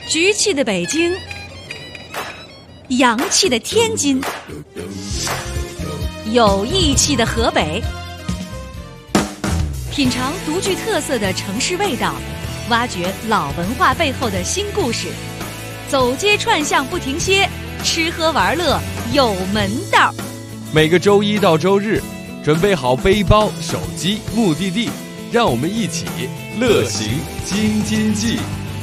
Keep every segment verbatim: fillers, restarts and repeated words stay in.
局气的北京，洋气的天津，有义气的河北，品尝独具特色的城市味道，挖掘老文化背后的新故事，走街串巷不停歇，吃喝玩乐有门道。 每个周一到周日，准备好背包、手机、目的地，让我们一起乐行京津冀。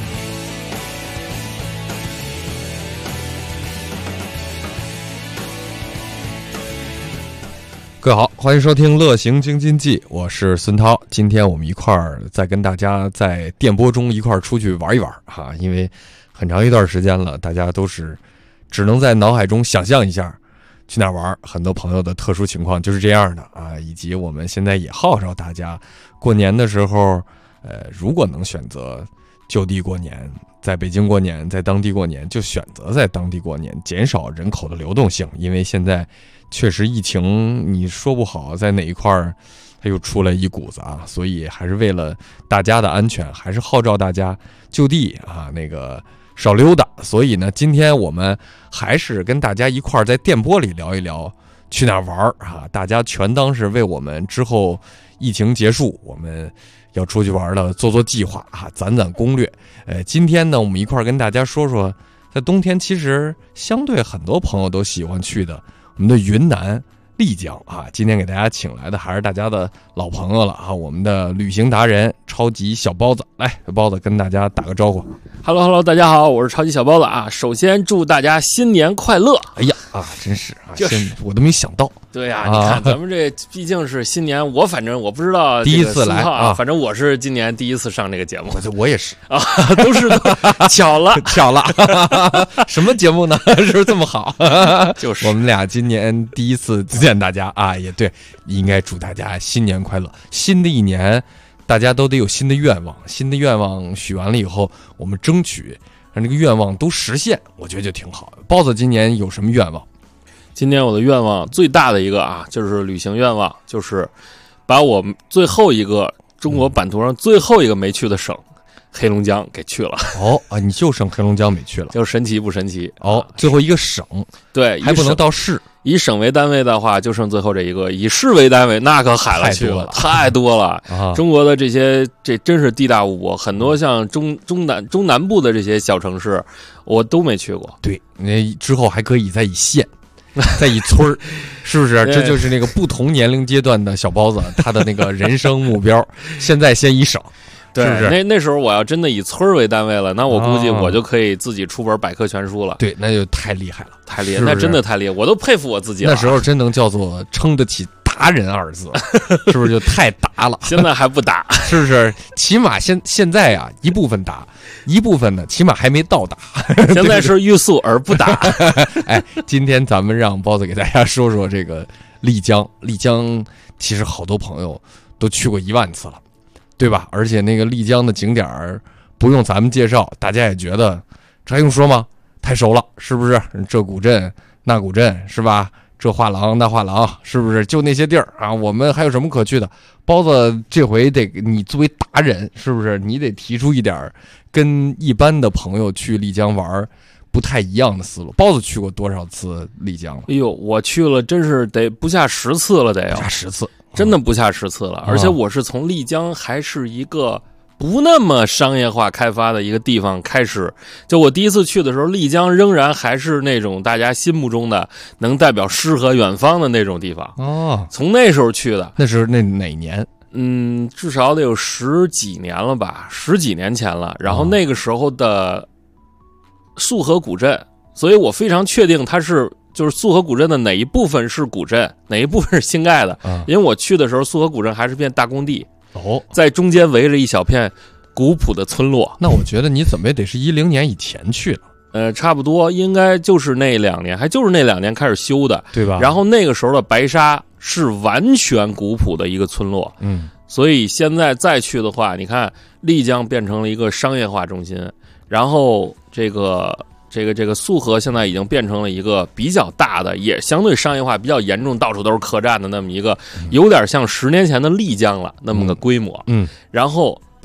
各位好，欢迎收听乐行京津冀，我是孙涛。今天我们一块儿再跟大家在电波中一块儿出去玩一玩哈，因为很长一段时间了，大家都是只能在脑海中想象一下去哪儿玩。很多朋友的特殊情况就是这样的啊，以及我们现在也号召大家过年的时候，呃，如果能选择就地过年，在北京过年，在当地过年，就选择在当地过年，减少人口的流动性。因为现在确实疫情，你说不好在哪一块儿它又出来一股子啊，所以还是为了大家的安全，还是号召大家就地啊那个少溜达。所以呢，今天我们还是跟大家一块儿在电波里聊一聊去哪儿玩啊，大家全当是为我们之后疫情结束我们要出去玩了做做计划啊，攒攒攻略。呃，今天呢，我们一块儿跟大家说说，在冬天其实相对很多朋友都喜欢去的我们的云南丽江啊。今天给大家请来的还是大家的老朋友了啊，我们的旅行达人超级小包子。来，包子跟大家打个招呼。 Hello Hello， 大家好，我是超级小包子啊。首先祝大家新年快乐。 哎呀啊，真是啊， 就是我都没想到。 对呀、啊， 啊、 你看咱们这毕竟是新年，我反正我不知道第一次来啊，反正我是今年第一次上这个节目。 我我也是啊，都是巧了巧了。什么节目呢？是不是这么好？ 就是我们俩今年第一次见大家啊，也对，应该祝大家新年快乐。新的一年大家都得有新的愿望，新的愿望许完了以后，我们争取让这个愿望都实现，我觉得就挺好。包子今年有什么愿望？ 今年我的愿望最大的一个啊，就是旅行愿望，就是把我们最后一个中国版图上最后一个没去的省黑龙江给去了。 哦啊，你就剩黑龙江没去了， 就神奇不神奇？ 哦，最后一个省， 对， 还不能到市。 以省为单位的话，就剩最后这一个；以市为单位，那可海了去了，太多了。 啊、 中国的这些，这真是地大物博，很多像中中南中南部的这些小城市，我都没去过。 对，那之后还可以再以县。在一村儿，是不是？这就是那个不同年龄阶段的小包子，他的那个人生目标。现在先以省， 对， 是不是？ 那那时候我要真的以村为单位了，那我估计我就可以自己出本百科全书了。 哦、对，那就太厉害了， 太厉害，那真的太厉害，我都佩服我自己了。 那时候真能叫做撑得起达人二字，是不是就太达了？ 现在还不达， 是不是？起码现现在啊，一部分达，一部分呢，起码还没到达。 现在是欲速而不达。 哎，今天咱们让包子给大家说说这个丽江。丽江其实好多朋友都去过一万次了，对吧？而且那个丽江的景点儿不用咱们介绍，大家也觉得这还用说吗？太熟了，是不是？这古镇那古镇是吧？这画廊那画廊，是不是就那些地儿啊？我们还有什么可去的？包子这回得你作为达人，是不是你得提出一点跟一般的朋友去丽江玩不太一样的思路？包子去过多少次丽江了？ 哎呦，我去了真是得不下十次了，得有不下十次， 真的不下十次了。 嗯、 而且我是从丽江还是一个不那么商业化开发的一个地方开始，就我第一次去的时候，丽江仍然还是那种大家心目中的能代表诗和远方的那种地方。 哦， 从那时候去的。 那是那哪年？ 嗯，至少得有十几年了吧，十几年前了。然后那个时候的束河古镇，所以我非常确定它是就是束河古镇的哪一部分是古镇，哪一部分是新盖的。 嗯、 因为我去的时候，束河古镇还是片大工地。 哦， 在中间围着一小片古朴的村落。 那我觉得你怎么也得是一零年以前去了。 呃，差不多应该就是那两年，还就是那两年开始修的， 对吧？ 然后那个时候的白沙是完全古朴的一个村落， 嗯， 所以现在再去的话，你看丽江变成了一个商业化中心，然后这个这个这个束河现在已经变成了一个比较大的，也相对商业化比较严重，到处都是客栈的那么一个，有点像十年前的丽江了那么个规模， 嗯， 然后。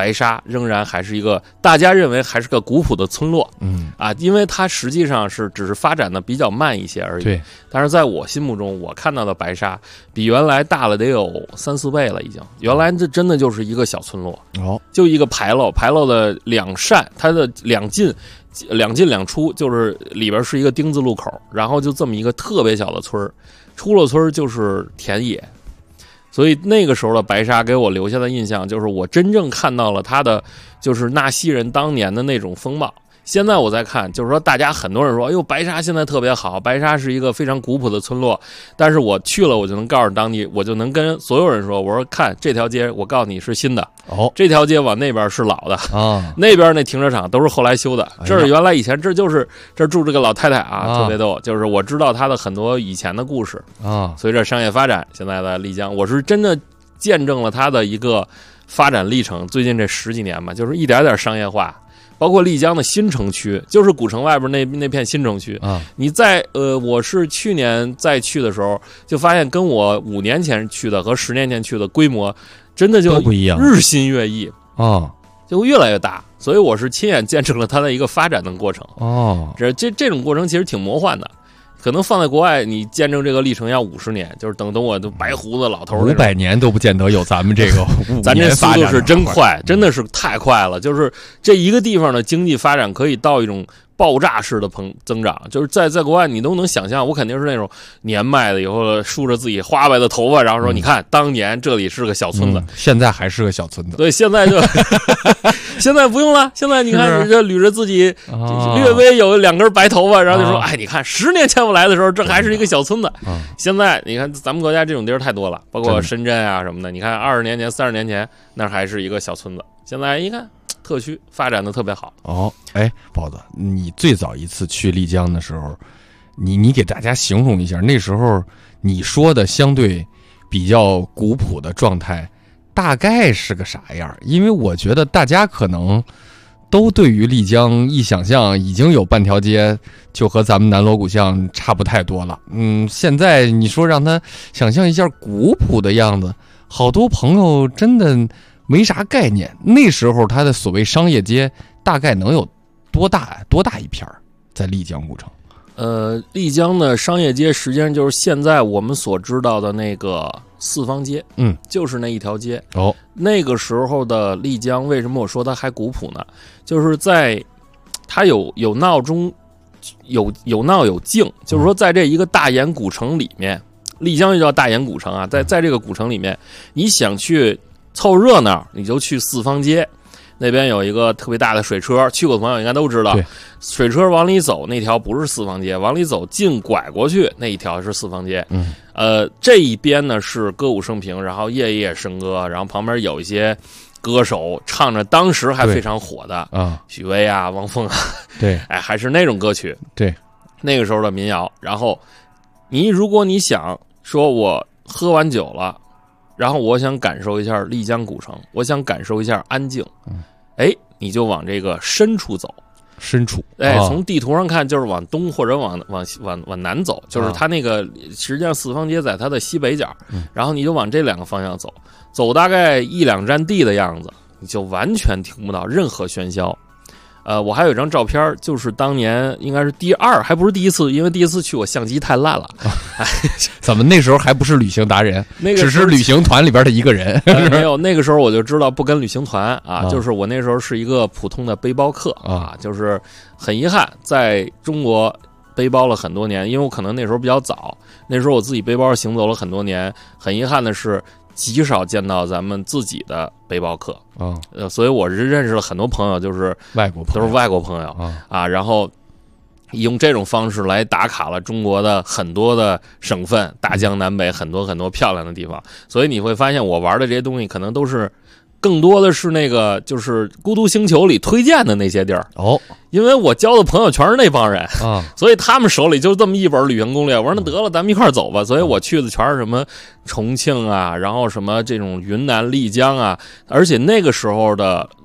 白沙仍然还是一个大家认为还是个古朴的村落， 嗯啊，因为它实际上是只是发展的比较慢一些而已。 对， 但是在我心目中，我看到的白沙比原来大了得有三四倍了，已经。原来这真的就是一个小村落， 哦， 就一个牌楼，牌楼的两扇，它的两进。两进两出，就是里边是一个丁字路口，然后就这么一个特别小的村儿，出了村就是田野，所以那个时候的白沙给我留下的印象就是我真正看到了它的就是纳西人当年的那种风貌。现在我在看，就是说大家很多人说，哎呦，白沙现在特别好，白沙是一个非常古朴的村落。但是我去了，我就能告诉当地，我就能跟所有人说，我说看这条街，我告诉你是新的， 哦， 这条街往那边是老的啊， 那边那停车场都是后来修的， 哎、 这是原来以前这就是这住这个老太太啊， 啊特别逗，就是我知道她的很多以前的故事啊。 随着商业发展，现在的丽江，我是真的见证了它的一个发展历程。最近这十几年吧，就是一点点商业化。包括丽江的新城区，就是古城外边那那片新城区啊。 你在呃，我是去年再去的时候，就发现跟我五年前去的和十年前去的规模，真的就不一样， 日新月异啊， 就越来越大。所以我是亲眼见证了它的一个发展的过程。 哦， 这这这种过程其实挺魔幻的。可能放在国外，你见证这个历程要五十年，就是等等我都白胡子老头五百年都不见得有咱们这个五咱这速度是真快， 嗯、 真的是太快了。就是这一个地方的经济发展可以到一种爆炸式的膨增长，就是在在国外你都能想象，我肯定是那种年迈的以后梳着自己花白的头发，然后说、嗯、你看当年这里是个小村子、 嗯，现在还是个小村子。 对，现在就现在不用了，现在你看这捋着自己略微有两根白头发，然后就说、啊、哎，你看十年前我来的时候，这还是一个小村子。 啊、 现在你看咱们国家这种地儿太多了，包括深圳啊什么的。你看二十年前、三十年前那还是一个小村子，现在一看特区发展的特别好。 哦，哎，包子，你最早一次去丽江的时候，你你给大家形容一下，那时候你说的相对比较古朴的状态，大概是个啥样？因为我觉得大家可能都对于丽江一想象，已经有半条街就和咱们南锣鼓巷差不太多了。嗯，现在你说让他想象一下古朴的样子，好多朋友真的没啥概念。那时候它的所谓商业街大概能有多大多大一片在丽江古城？ 呃，丽江的商业街实际上就是现在我们所知道的那个四方街， 嗯， 就是那一条街。 哦， 那个时候的丽江，为什么我说它还古朴呢？就是在它有有闹中有有闹有静，就是说在这一个大研古城里面，丽江就叫大研古城啊，在在这个古城里面，你想去凑热闹，你就去四方街。那边有一个特别大的水车，去过的朋友应该都知道。水车往里走那条不是四方街，往里走近拐过去那一条是四方街。 嗯， 呃，这一边呢是歌舞升平，然后夜夜笙歌，然后旁边有一些歌手唱着当时还非常火的啊， 许巍啊、汪峰啊， 对， 哎，还是那种歌曲。 对， 那个时候的民谣。然后你如果你想说我喝完酒了，然后我想感受一下丽江古城，我想感受一下安静， 嗯， 哎，你就往这个深处走， 深处， 哎， 哦、 从地图上看就是往东或者往往往往南走，就是它那个、哦、实际上四方街在它的西北角， 嗯， 然后你就往这两个方向走，走大概一两站地的样子，你就完全听不到任何喧嚣。呃，我还有一张照片，就是当年应该是第二，还不是第一次，因为第一次去我相机太烂了。哎， 怎么那时候还不是旅行达人？ 那个只是旅行团里边的一个人。 呃、没有，那个时候我就知道不跟旅行团啊， 啊就是我那时候是一个普通的背包客啊，就是很遗憾，在中国背包了很多年，因为我可能那时候比较早，那时候我自己背包行走了很多年，很遗憾的是。极少见到咱们自己的背包客啊、 呃，所以我是认识了很多朋友，就是外国朋友， 都是外国朋友啊啊，然后用这种方式来打卡了中国的很多的省份，大江南北很多很多漂亮的地方，所以你会发现我玩的这些东西可能都是更多的是那个就是孤独星球里推荐的那些地儿哦， 因为我交的朋友全是那帮人啊， 所以他们手里就这么一本旅行攻略。我说那得了，咱们一块儿走吧。所以我去的全是什么重庆啊，然后什么这种云南丽江啊，而且那个时候的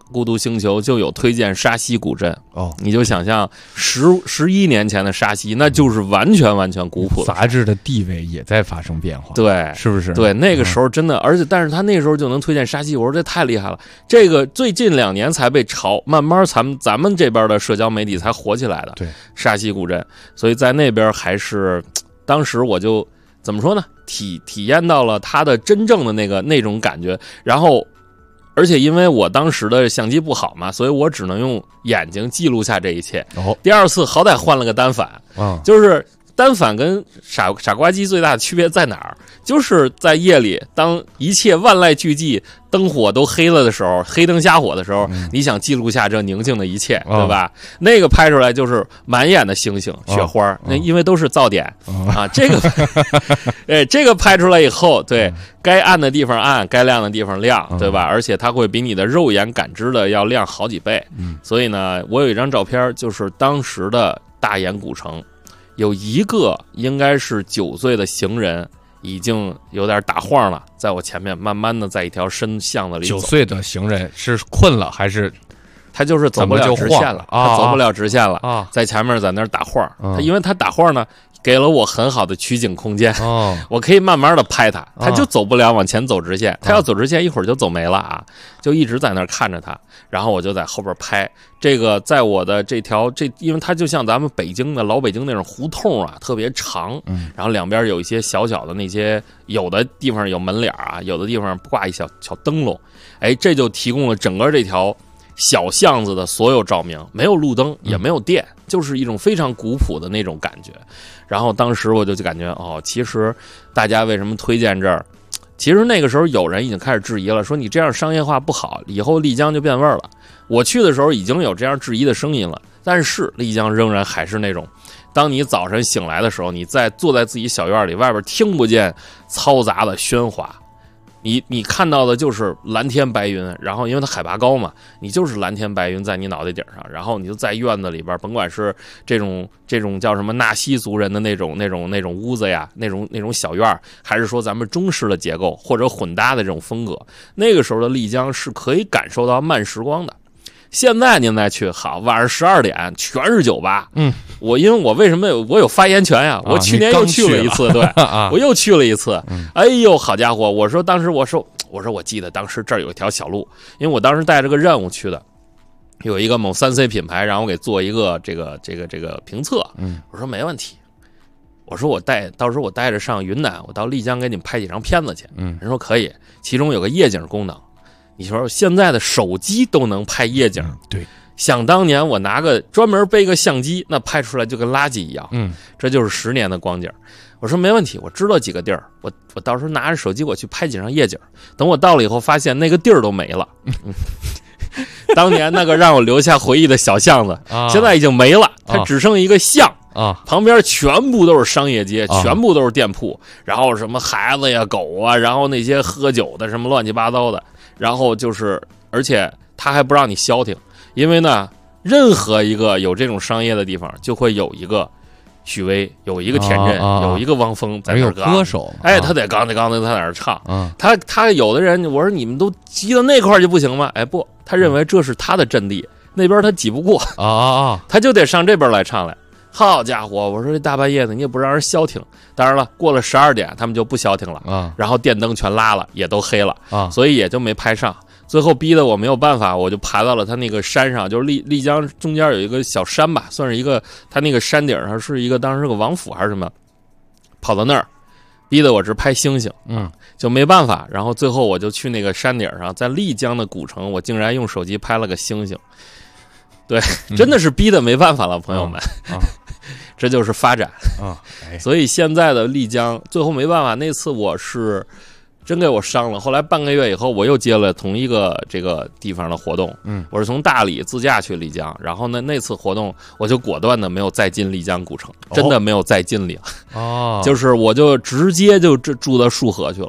孤独星球就有推荐沙溪古镇哦， 你就想象十十一年前的沙溪，那就是完全完全古朴的。 杂志的地位也在发生变化， 对， 是不是？ 对，那个时候真的，嗯、而且但是他那时候就能推荐沙溪，我说这太厉害了。这个最近两年才被炒，慢慢咱们咱们这边的社交媒体才火起来的。 对， 沙溪古镇，所以在那边还是，当时我就怎么说呢？体体验到了它的真正的那个那种感觉，然后。而且因为我当时的相机不好嘛，所以我只能用眼睛记录下这一切。 哦， 第二次好歹换了个单反， 啊， 就是单反跟傻傻瓜机最大的区别在哪儿？就是在夜里，当一切万籁俱寂、灯火都黑了的时候，黑灯瞎火的时候， 嗯、 你想记录下这宁静的一切， 哦、 对吧？那个拍出来就是满眼的星星、雪花，哦、那因为都是噪点、哦、啊。这个，哎，这个拍出来以后，对。该暗的地方暗，该亮的地方亮，对吧？嗯、而且它会比你的肉眼感知的要亮好几倍。嗯，所以呢，我有一张照片，就是当时的大研古城，有一个应该是九岁的行人，已经有点打晃了，在我前面慢慢的在一条深巷子里走。 九岁的行人是困了还是？ 他就是走不了直线了， 啊、 他走不了直线了， 啊、 在前面在那儿打晃。 啊、 他因为他打晃呢。给了我很好的取景空间， 哦， 我可以慢慢的拍它，它就走不了往前走直线，它要走直线一会儿就走没了啊，就一直在那儿看着它，然后我就在后边拍。这个在我的这条这，因为它就像咱们北京的老北京那种胡同啊，特别长， 嗯， 然后两边有一些小小的那些，有的地方有门脸啊，有的地方挂一小小灯笼，哎，这就提供了整个这条小巷子的所有照明，没有路灯，也没有电，嗯、就是一种非常古朴的那种感觉。然后当时我就感觉哦，其实大家为什么推荐这儿？其实那个时候有人已经开始质疑了，说你这样商业化不好，以后丽江就变味儿了。我去的时候已经有这样质疑的声音了，但是丽江仍然还是那种，当你早晨醒来的时候，你在坐在自己小院里，外边听不见嘈杂的喧哗。你你看到的就是蓝天白云，然后因为它海拔高嘛，你就是蓝天白云在你脑袋顶上，然后你就在院子里边，甭管是这种这种叫什么纳西族人的那种那种那种屋子呀，那种那种小院，还是说咱们中式的结构或者混搭的这种风格，那个时候的丽江是可以感受到慢时光的。现在您再去，好，晚上十二点全是酒吧。 嗯， 我因为我为什么有我有发言权呀？我去年又去了一次，对， 啊、 我又去了一次。 嗯、 哎呦，好家伙！我说当时我说我说我记得当时这儿有一条小路，因为我当时带着个任务去的，有一个某三 C 品牌让我给做一个这个这个这个评测。 嗯， 我说没问题。我说我带到时候我带着上云南，我到丽江给你们拍几张片子去。 嗯， 人说可以，其中有个夜景功能。你说现在的手机都能拍夜景， 嗯、对， 想当年我拿个专门背个相机，那拍出来就跟垃圾一样。 嗯， 这就是十年的光景。我说没问题，我知道几个地儿，我我到时候拿着手机我去拍几张夜景。等我到了以后，发现那个地儿都没了。嗯、当年那个让我留下回忆的小巷子， 啊、 现在已经没了，它只剩一个巷。 啊， 旁边全部都是商业街， 啊、 全部都是店铺，然后什么孩子呀、狗啊，然后那些喝酒的什么乱七八糟的，然后就是，而且他还不让你消停，因为呢，任何一个有这种商业的地方，就会有一个许巍，有一个田震， 啊啊、 有一个汪峰在那儿歌手， 哎，他得刚才刚才他在那儿唱， 啊、 他他有的人，我说你们都挤到那块儿就不行吗？哎，不，他认为这是他的阵地，那边他挤不过啊啊啊， 他就得上这边来唱来。好家伙！我说这大半夜的，你也不让人消停。当然了，过了十二点，他们就不消停了啊。 然后电灯全拉了，也都黑了啊， 所以也就没拍上。最后逼得我没有办法，我就爬到了他那个山上，就是丽丽江中间有一个小山吧，算是一个，他那个山顶上是一个当时是个王府还是什么，跑到那儿，逼得我只拍星星， 嗯， 就没办法。然后最后我就去那个山顶上，在丽江的古城，我竟然用手机拍了个星星。对，真的是逼得没办法了，朋友们。 啊啊这就是发展啊、哎！ 所以现在的丽江最后没办法，那次我是真给我伤了。后来半个月以后，我又接了同一个这个地方的活动， 嗯， 我是从大理自驾去丽江，然后呢那次活动我就果断的没有再进丽江古城，真的没有再进里了， 哦， 就是我就直接就住到束河去了。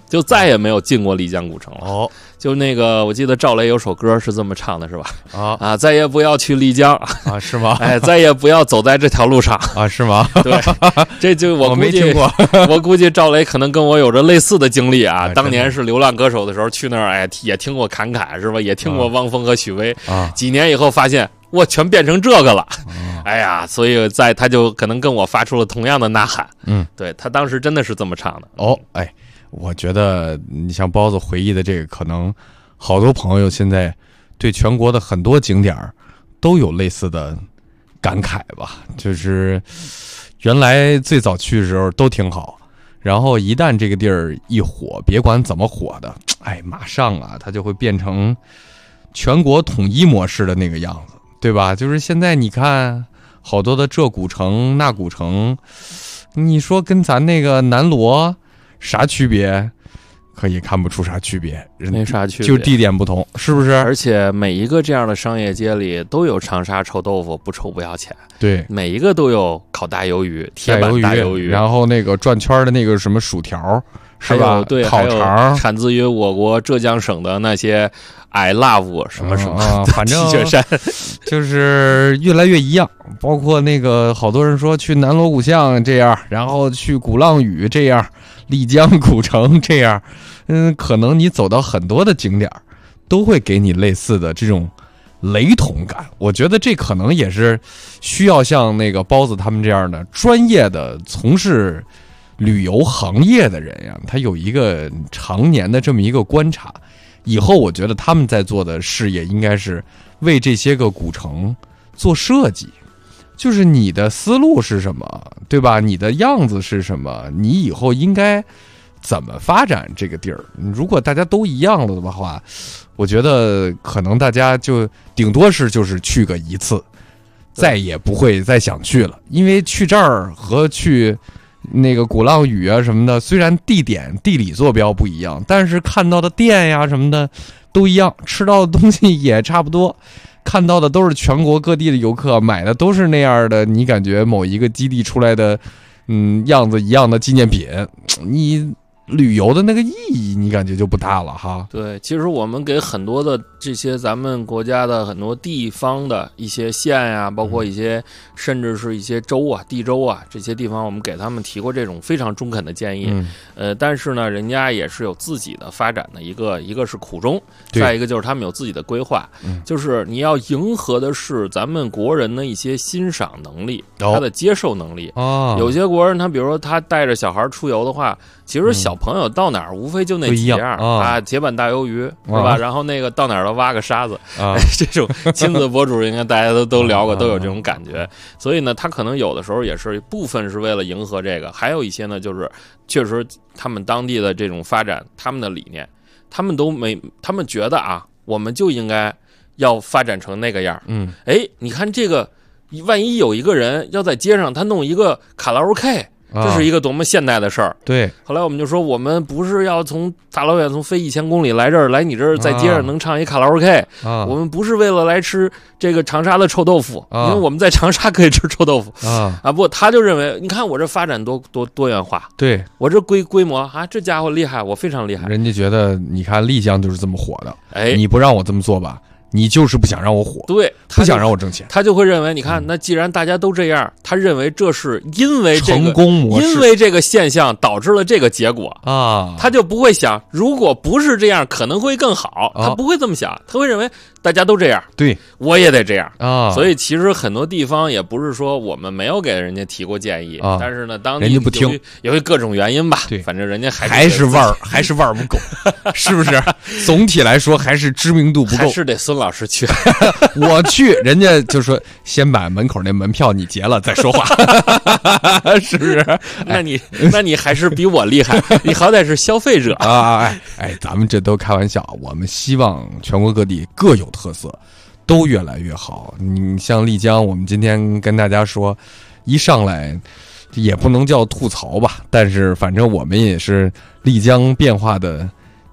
就再也没有进过丽江古城了。 哦， 就那个，我记得赵雷有首歌是这么唱的，是吧？ 啊啊，再也不要去丽江啊，是吗？ 哎，再也不要走在这条路上啊，是吗？ 对，这就我我估计， 没听过。 我估计赵雷可能跟我有着类似的经历啊。 啊当年是流浪歌手的时候去那儿，哎，也听过侃侃，是吧？也听过汪峰和许巍。 啊， 几年以后发现，我全变成这个了。 啊哎呀，所以在他就可能跟我发出了同样的呐喊。 嗯， 对他当时真的是这么唱的。 哦，哎，我觉得你像包子回忆的这个，可能好多朋友现在对全国的很多景点儿都有类似的感慨吧。就是原来最早去的时候都挺好，然后一旦这个地儿一火，别管怎么火的，哎，马上啊，它就会变成全国统一模式的那个样子，对吧？就是现在你看好多的这古城那古城，你说跟咱那个南锣啥区别？可以看不出啥区别， 没啥区别， 就地点不同，是不是？ 而且每一个这样的商业街里都有长沙臭豆腐，不臭不要钱。 对， 每一个都有烤大鱿鱼、铁板大鱿鱼， 然后那个转圈的那个什么薯条，是吧？ 对， 烤肠， 产自于我国浙江省的那些 I love 什么什么， 嗯、反正 T 恤衫就是越来越一样。包括那个好多人说去南锣鼓巷这样，然后去鼓浪屿这样，丽江古城这样，嗯，可能你走到很多的景点都会给你类似的这种雷同感。我觉得这可能也是需要像那个包子他们这样的专业的从事旅游行业的人呀，他有一个常年的这么一个观察。以后我觉得他们在做的事业应该是为这些个古城做设计，就是你的思路是什么，对吧？你的样子是什么？你以后应该怎么发展这个地儿？如果大家都一样了的话，我觉得可能大家就顶多是就是去个一次，再也不会再想去了。因为去这儿和去那个鼓浪屿啊什么的，虽然地点地理坐标不一样，但是看到的店呀什么的都一样，吃到的东西也差不多，看到的都是全国各地的游客，买的都是那样的，你感觉某一个基地出来的嗯样子一样的纪念品，你旅游的那个意义你感觉就不大了哈。 对，其实我们给很多的这些咱们国家的很多地方的一些县呀、啊，包括一些、嗯、甚至是一些州啊、地州啊这些地方，我们给他们提过这种非常中肯的建议。嗯、呃，但是呢，人家也是有自己的发展的一个，一个是苦衷，再一个就是他们有自己的规划。嗯、就是你要迎合的是咱们国人的一些欣赏能力，哦、他的接受能力。哦，有些国人他比如说他带着小孩出游的话，其实小朋友到哪儿无非就那几样、嗯、啊，铁板大鱿鱼是吧？然后那个到哪儿都挖个沙子，啊、哎，这种亲子博主应该大家都都聊过，都有这种感觉。所以呢，他可能有的时候也是部分是为了迎合这个，还有一些呢，就是确实他们当地的这种发展，他们的理念，他们都没，他们觉得啊，我们就应该要发展成那个样。嗯，哎，你看这个，万一有一个人要在街上他弄一个卡拉 OK。这是一个多么现代的事儿、啊！ 对， 后来我们就说，我们不是要从大老远从飞一千公里来这儿，来你这儿在街上能唱一卡拉 OK，、啊、我们不是为了来吃这个长沙的臭豆腐，啊、因为我们在长沙可以吃臭豆腐啊啊！不，他就认为，你看我这发展多多多元化， 对我这规规模啊，这家伙厉害，我非常厉害。 人家觉得，你看丽江就是这么火的，哎，你不让我这么做吧？你就是不想让我火， 对， 不想让我挣钱， 他就会认为，你看，那既然大家都这样，他认为这是因为这个成功模式， 因为这个现象导致了这个结果啊，他就不会想，如果不是这样，可能会更好，他不会这么想，他会认为大家都这样， 对， 我也得这样啊。 所以其实很多地方也不是说我们没有给人家提过建议，啊、但是呢，当人家不听， 由于各种原因吧， 对， 反正人家还是还是味儿，还是味儿不够，是不是？总体来说还是知名度不够， 还是得孙老师去。 我去，人家就说先把门口那门票你结了再说话，是不是？ 那你那你还是比我厉害，你好歹是消费者啊！哎哎，咱们这都开玩笑，我们希望全国各地各有特色，都越来越好。你像丽江，我们今天跟大家说，一上来也不能叫吐槽吧，但是反正我们也是丽江变化的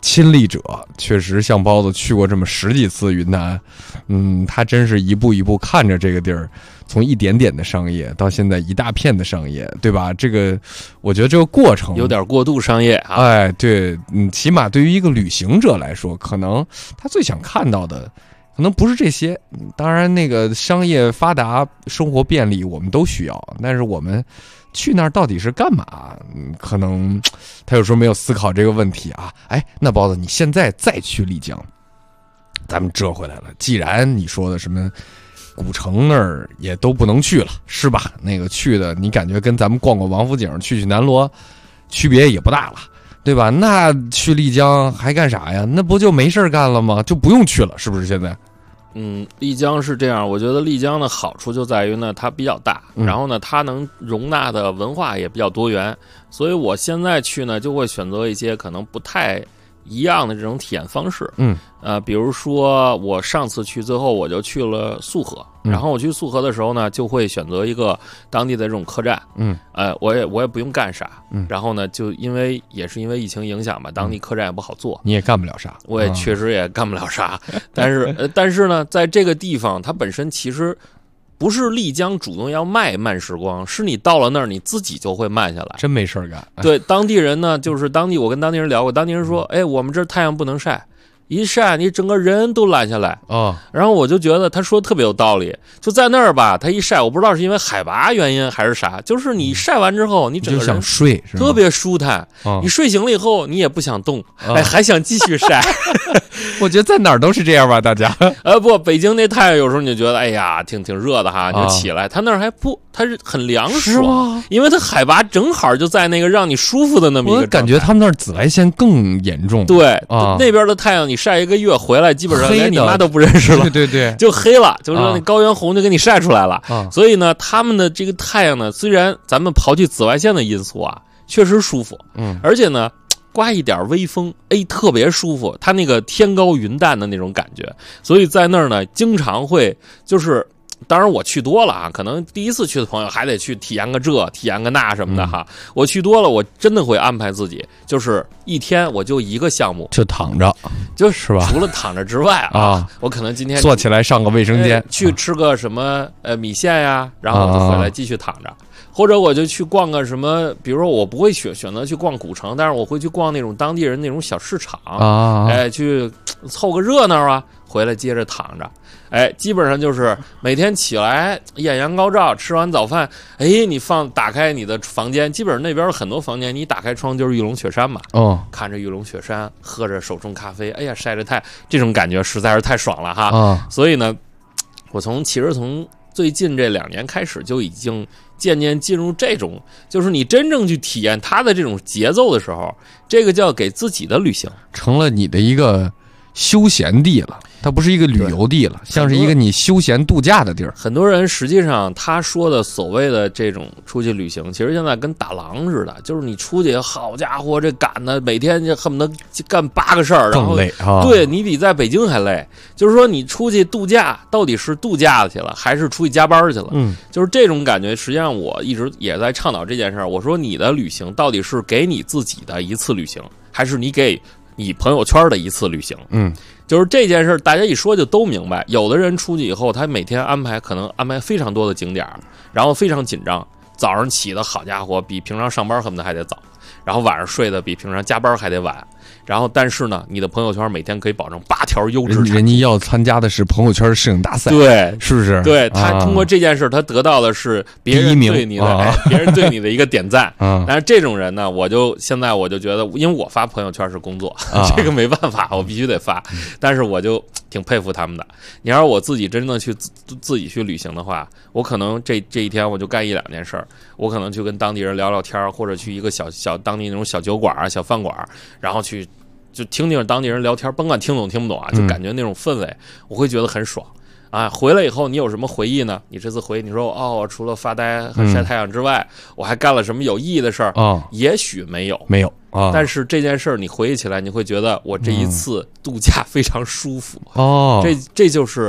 亲历者，确实像包子去过这么十几次云南，嗯，他真是一步一步看着这个地儿，从一点点的商业到现在一大片的商业，对吧？这个我觉得这个过程有点过度商业啊。 哎，对，嗯，起码对于一个旅行者来说，可能他最想看到的。可能不是这些，当然那个商业发达、生活便利，我们都需要。但是我们去那儿到底是干嘛？嗯，可能他有时候没有思考这个问题啊。哎，那包子，你现在再去丽江，咱们折回来了。既然你说的什么古城那儿也都不能去了，是吧？那个去的，你感觉跟咱们逛逛王府井、去去南锣，区别也不大了。对吧？那去丽江还干啥呀？那不就没事干了吗？就不用去了，是不是现在？ 嗯，丽江是这样，我觉得丽江的好处就在于呢，它比较大， 嗯、 然后呢，它能容纳的文化也比较多元，所以我现在去呢，就会选择一些可能不太一样的这种体验方式。 嗯， 呃，比如说我上次去，最后我就去了束河， 嗯、 然后我去束河的时候呢，就会选择一个当地的这种客栈。 嗯， 呃，我也我也不用干啥。 嗯， 然后呢，就因为也是因为疫情影响嘛，当地客栈也不好做， 你也干不了啥， 我也确实也干不了啥。嗯、但是呃，但是呢，在这个地方，它本身其实不是丽江主动要卖慢时光，是你到了那儿你自己就会慢下来， 真没事干。 对，当地人呢，就是当地我跟当地人聊过，当地人说，哎，我们这儿太阳不能晒。一晒你整个人都懒下来啊、 哦， 然后我就觉得他说特别有道理，就在那儿吧，他一晒，我不知道是因为海拔原因还是啥，就是你晒完之后，你整个人就想睡， 特别舒坦、 哦， 你睡醒了以后，你也不想动，哦、哎，还想继续晒。 我觉得在哪儿都是这样吧，大家。 呃，不，北京那太阳有时候你就觉得，哎呀，挺挺热的哈，你就起来，他那儿还不，他是很凉爽，因为它海拔正好就在那个让你舒服的那么一个。 我感觉他们那儿紫外线更严重。 对， 啊、 那边的太阳你晒一个月回来，基本上连你妈都不认识了。 对对对， 就黑了，就是说那高原红就给你晒出来了。 啊、 所以呢，他们的这个太阳呢，虽然咱们刨去紫外线的因素啊，确实舒服， 嗯， 而且呢。刮一点微风，哎，特别舒服。它那个天高云淡的那种感觉，所以在那儿呢，经常会就是，当然我去多了啊，可能第一次去的朋友还得去体验个这、体验个那什么的哈。嗯、我去多了，我真的会安排自己，就是一天我就一个项目， 就躺着， 就是吧？ 除了躺着之外啊， 啊我可能今天坐起来上个卫生间， 哎、去吃个什么呃米线呀，然后我就回来继续躺着。啊或者我就去逛个什么，比如说我不会选选择去逛古城，但是我会去逛那种当地人那种小市场啊， 哎，去凑个热闹啊，回来接着躺着，哎，基本上就是每天起来艳阳高照，吃完早饭，哎，你放打开你的房间，基本上那边很多房间，你打开窗就是玉龙雪山嘛， 哦， 看着玉龙雪山，喝着手冲咖啡，哎呀，晒着太，这种感觉实在是太爽了哈， 啊， 所以呢，我从其实从最近这两年开始就已经。渐渐进入这种，就是你真正去体验它的这种节奏的时候，这个叫给自己的旅行， 成了你的一个休闲地了。它不是一个旅游地了，像是一个你休闲度假的地儿。 很多人实际上他说的所谓的这种出去旅行，其实现在跟打狼似的，就是你出去，好家伙，这赶的每天就恨不得干八个事儿，然后更累啊！ 对你比在北京还累。就是说你出去度假，到底是度假去了，还是出去加班去了？ 嗯， 就是这种感觉。实际上我一直也在倡导这件事儿。我说你的旅行到底是给你自己的一次旅行，还是你给你朋友圈的一次旅行？ 嗯。 就是这件事，大家一说就都明白。有的人出去以后，他每天安排可能安排非常多的景点，然后非常紧张。早上起的好家伙，比平常上班恨不得还得早，然后晚上睡的比平常加班还得晚。然后，但是呢，你的朋友圈每天可以保证八条优质产品。 人家要参加的是朋友圈摄影大赛， 对， 是不是？ 对，他通过这件事，他得到的是别人对你的， 啊哎、别人对你的一个点赞。 啊、 但是这种人呢，我就现在我就觉得，因为我发朋友圈是工作， 啊、 这个没办法，我必须得发。但是我就挺佩服他们的。你要是我自己真正去自自己去旅行的话，我可能这这一天我就干一两件事儿，我可能去跟当地人聊聊天，或者去一个小小当地那种小酒馆啊、小饭馆，然后去。就听听当地人聊天，甭管听懂听不懂啊，就感觉那种氛围，嗯、我会觉得很爽啊。回来以后，你有什么回忆呢？你这次回忆，你说哦，除了发呆和晒太阳之外，嗯、我还干了什么有意义的事儿啊？ 哦、 也许没有， 没有啊。 但是这件事儿你回忆起来，你会觉得我这一次度假非常舒服哦。 这这就是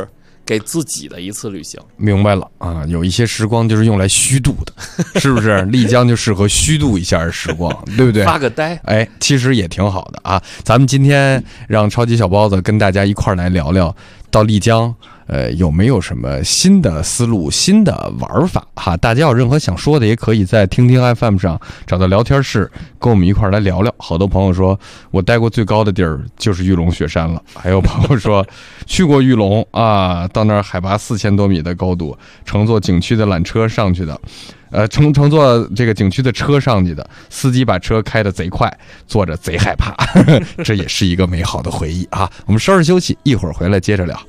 给自己的一次旅行。 明白了啊，有一些时光就是用来虚度的，是不是？丽江就适合虚度一下时光，对不对？ 发个呆， 哎，其实也挺好的啊。咱们今天让超级小包子跟大家一块儿来聊聊到丽江。呃，有没有什么新的思路、新的玩法哈？大家有任何想说的，也可以在听听 F M 上找到聊天室，跟我们一块儿来聊聊。好多朋友说，我待过最高的地儿就是玉龙雪山了。还有朋友说，去过玉龙啊，到那儿海拔四千多米的高度，乘坐景区的缆车上去的。呃，乘乘坐这个景区的车上去的，司机把车开得贼快，坐着贼害怕，呵呵，这也是一个美好的回忆啊。我们稍事休息，一会儿回来接着聊。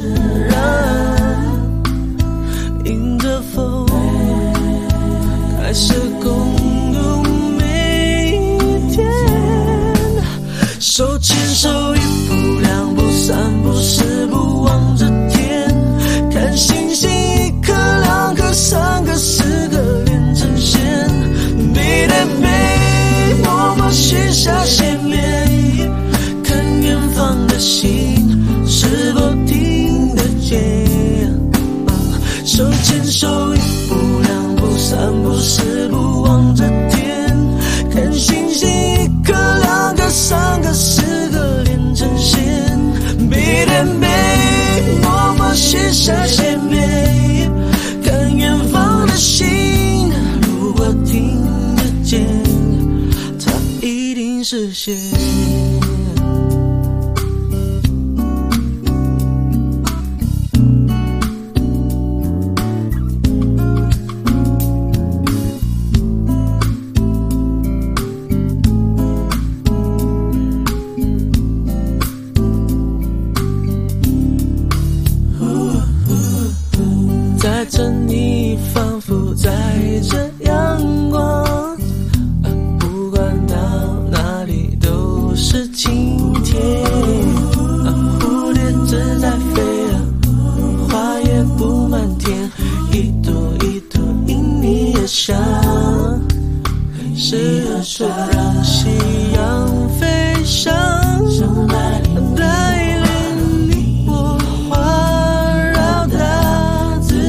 迎着风，开始共度每一天，手牵手，一步两步三步四步望着天，看星星一颗两颗三个四个连成线，背对背默默许下心愿，看远方的星是否听得见，手牵手，一步两步三步四步望着天，看星星一颗两颗三个四个连成线，背对背默默许下心愿，看远方的星如果听得见，它一定实现。在着你仿佛在着阳光，不管到哪里都是晴天，蝴蝶自在飞，花也布满天，一朵一朵因你而香，谁的手让夕阳飞翔，带领你我环绕大自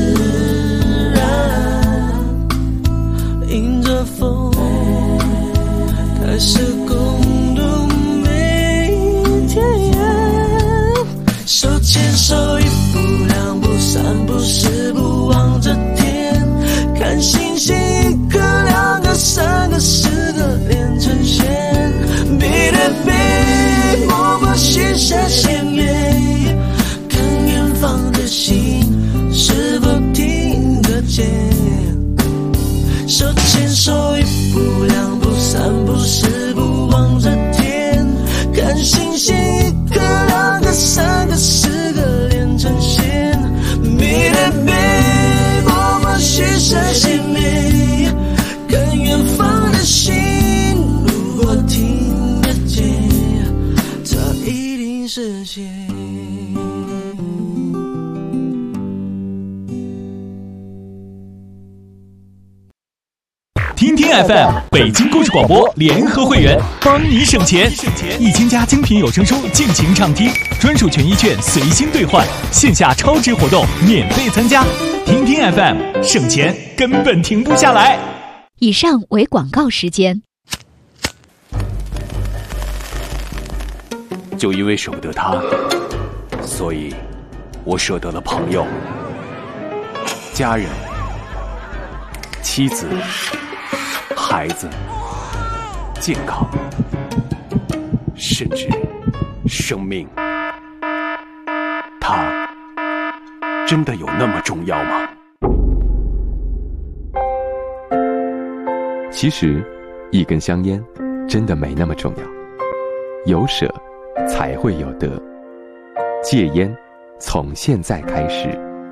然，迎着风，开始共度每一天，手牵手，一步两步三步四步望着天，看星星一颗两个三个四个连成线，背对背默默许下心愿，看远方的星是否听得见，手牵手，一步两步三步四步望着天，看星星一颗两个三个四个连成线，背对背默默许下心愿，看远方的星如果听得见，它一定实现。 听听 F M 北京故事广播联合会员，帮你省钱，一千家精品有声书尽情畅听，专属权益券随心兑换，线下超值活动免费参加。听听 F M， 省钱根本停不下来。 以上为广告时间。 就因为舍不得他，所以我舍得了朋友、家人、妻子、孩子、健康，甚至生命。他真的有那么重要吗？ 其实，一根香烟真的没那么重要，有舍才会有得。戒烟，从现在开始。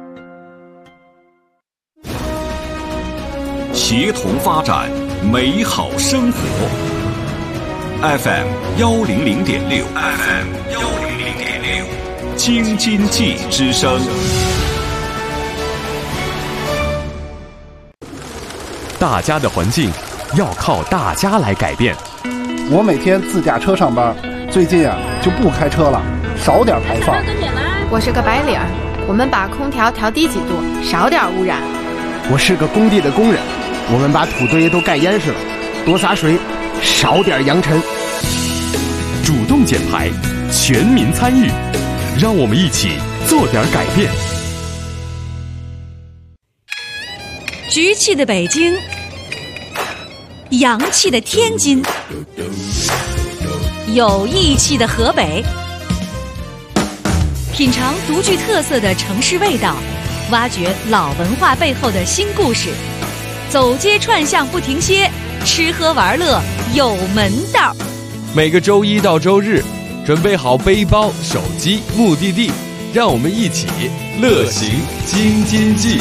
协同发展，美好生活。F M 幺零零点六 ，F M 幺零零点六，京津冀之声。 大家的环境要靠大家来改变。 我每天自驾车上班，最近啊就不开车了，少点排放。 我是个白领， 我们把空调调低几度，少点污染。 我是个工地的工人，我们把土堆都盖严实了，多洒水，少点扬尘。 主动减排，全民参与，让我们一起做点改变。 局气的北京，洋气的天津，有义气的河北，品尝独具特色的城市味道，挖掘老文化背后的新故事，走街串巷不停歇，吃喝玩乐有门道。 每个周一到周日，准备好背包、手机、目的地，让我们一起乐行京津冀。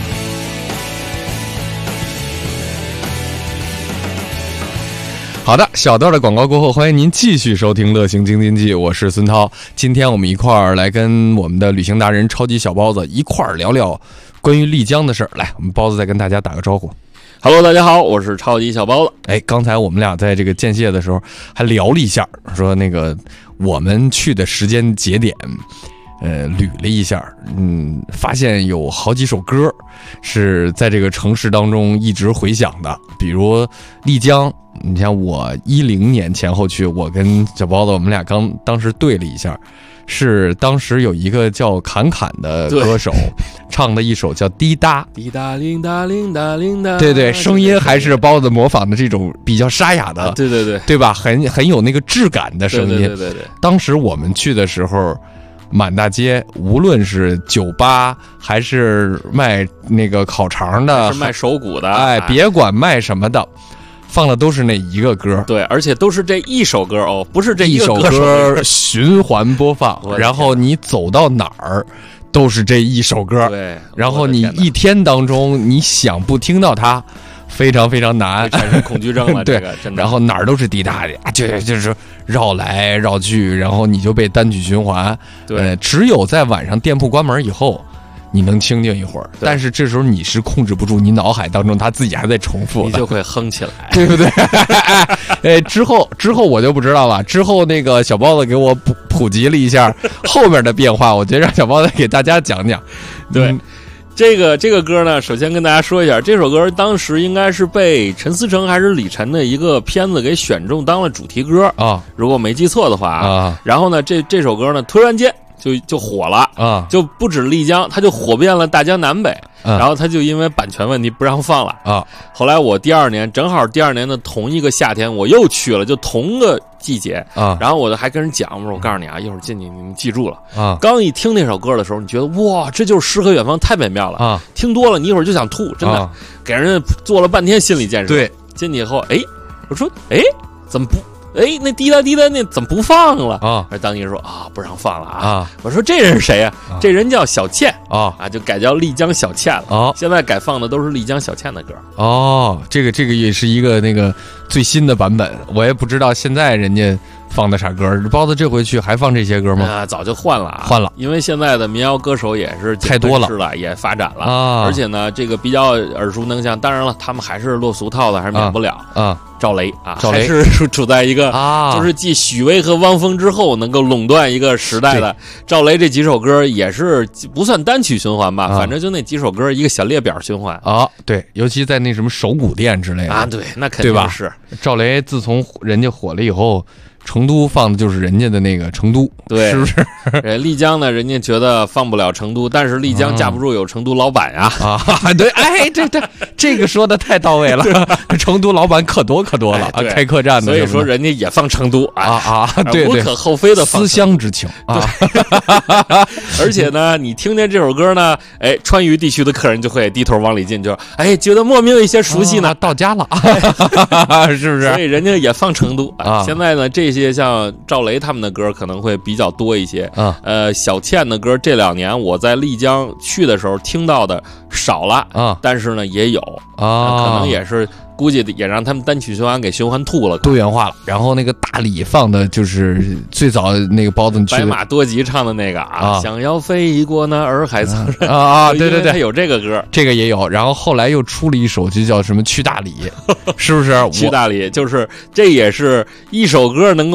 好的，小段的广告过后，欢迎您继续收听《乐行京津冀》，我是孙涛。今天我们一块儿来跟我们的旅行达人超级小包子一块儿聊聊关于丽江的事儿。来，我们包子再跟大家打个招呼。 Hello， 大家好，我是超级小包子。 哎，刚才我们俩在这个间歇的时候还聊了一下，说那个我们去的时间节点，呃，捋了一下，嗯，发现有好几首歌是在这个城市当中一直回响的，比如丽江。你像我一零年前后去，我跟小包子我们俩刚当时对了一下，是当时有一个叫侃侃的歌手唱的一首叫滴答滴答铃答铃答铃答， 对对，声音还是包子模仿的这种比较沙哑的， 啊、对对对， 对吧？很很有那个质感的声音。 对对对 对, 对。 当时我们去的时候，满大街无论是酒吧还是卖那个烤肠的， 还是卖手鼓的， 哎，别管卖什么的。放的都是那一个歌， 对，而且都是这一首歌哦，不是这一首歌循环播放，然后你走到哪儿都是这一首歌， 对， 然后你一天当中你想不听到它，非常非常难， 产生恐惧症了， 对， 这个真的。 然后哪儿都是滴答的，就就是绕来绕去，然后你就被单曲循环， 对， 呃，只有在晚上店铺关门以后。你能清静一会儿，但是这时候你是控制不住，你脑海当中他自己还在重复， 你就会哼起来， 对不对？哎，之后之后我就不知道了。之后那个小包子给我普普及了一下后面的变化，我觉得让小包子给大家讲讲。 对，嗯、这个这个歌呢，首先跟大家说一下，这首歌当时应该是被陈思诚还是李晨的一个片子给选中当了主题歌啊， 如果没记错的话啊。 然后呢，这这首歌呢，突然间。就就火了啊！ 就不止丽江，它就火遍了大江南北。 啊、 然后它就因为版权问题不让放了啊。 后来我第二年，正好第二年的同一个夏天，我又去了，就同个季节啊。 然后我就还跟人讲，我说我告诉你啊，一会儿进去你们记住了啊。 刚一听那首歌的时候，你觉得哇，这就是诗和远方，太美妙了啊！ 听多了，你一会儿就想吐，真的， 啊、 给人家做了半天心理建设。 对， 进去以后，哎，我说，哎，怎么不？哎，那滴答滴答那怎么不放了啊？ 而当地说啊，不让放了啊！ 啊我说这人是谁呀、啊？这人叫小倩啊啊，就改叫丽江小倩了。 哦， 现在改放的都是丽江小倩的歌。 哦，这个这个也是一个那个最新的版本，我也不知道现在人家放的啥歌。包子这回去还放这些歌吗？ 啊，早就换了啊， 换了， 因为现在的民谣歌手也是太多了， 是了，也发展了啊。 而且呢，这个比较耳熟能详。当然了，他们还是落俗套的，还是免不了啊。啊赵雷啊， 赵雷还是处在一个啊， 就是继许巍和汪峰之后能够垄断一个时代的。赵雷这几首歌也是不算单曲循环吧， 啊、 反正就那几首歌一个小列表循环啊。对，尤其在那什么手鼓店之类的啊，对，那肯定是。 对吧？赵雷自从人家火了以后。成都放的就是人家的那个成都， 对， 是不是？ 人丽江呢，人家觉得放不了成都，但是丽江架不住有成都老板呀。 啊，啊对，哎，对对，这个说的太到位了。成都老板可多可多了， 哎、 开客栈的， 所以说人家也放成都啊啊，对对， 无可厚非的思乡之情啊。 而且呢，你听见这首歌呢，哎，川渝地区的客人就会低头往里进，就哎，觉得莫名有一些熟悉呢， 啊、到家了，是不是？ 所以人家也放成都啊。 现在呢，这些像赵雷他们的歌可能会比较多一些啊。 呃，小倩的歌这两年我在丽江去的时候听到的少了啊， 但是呢也有啊、 呃，可能也是。估计也让他们单曲循环给循环吐了， 多元化了。然后那个大理放的就是最早那个包子去白马多吉唱的那个啊， 啊想要飞过那洱海苍山啊啊，对对对， 他有这个歌， 这个也有。然后后来又出了一首，就叫什么去大理，是不是？ 去大理就是这也是一首歌能够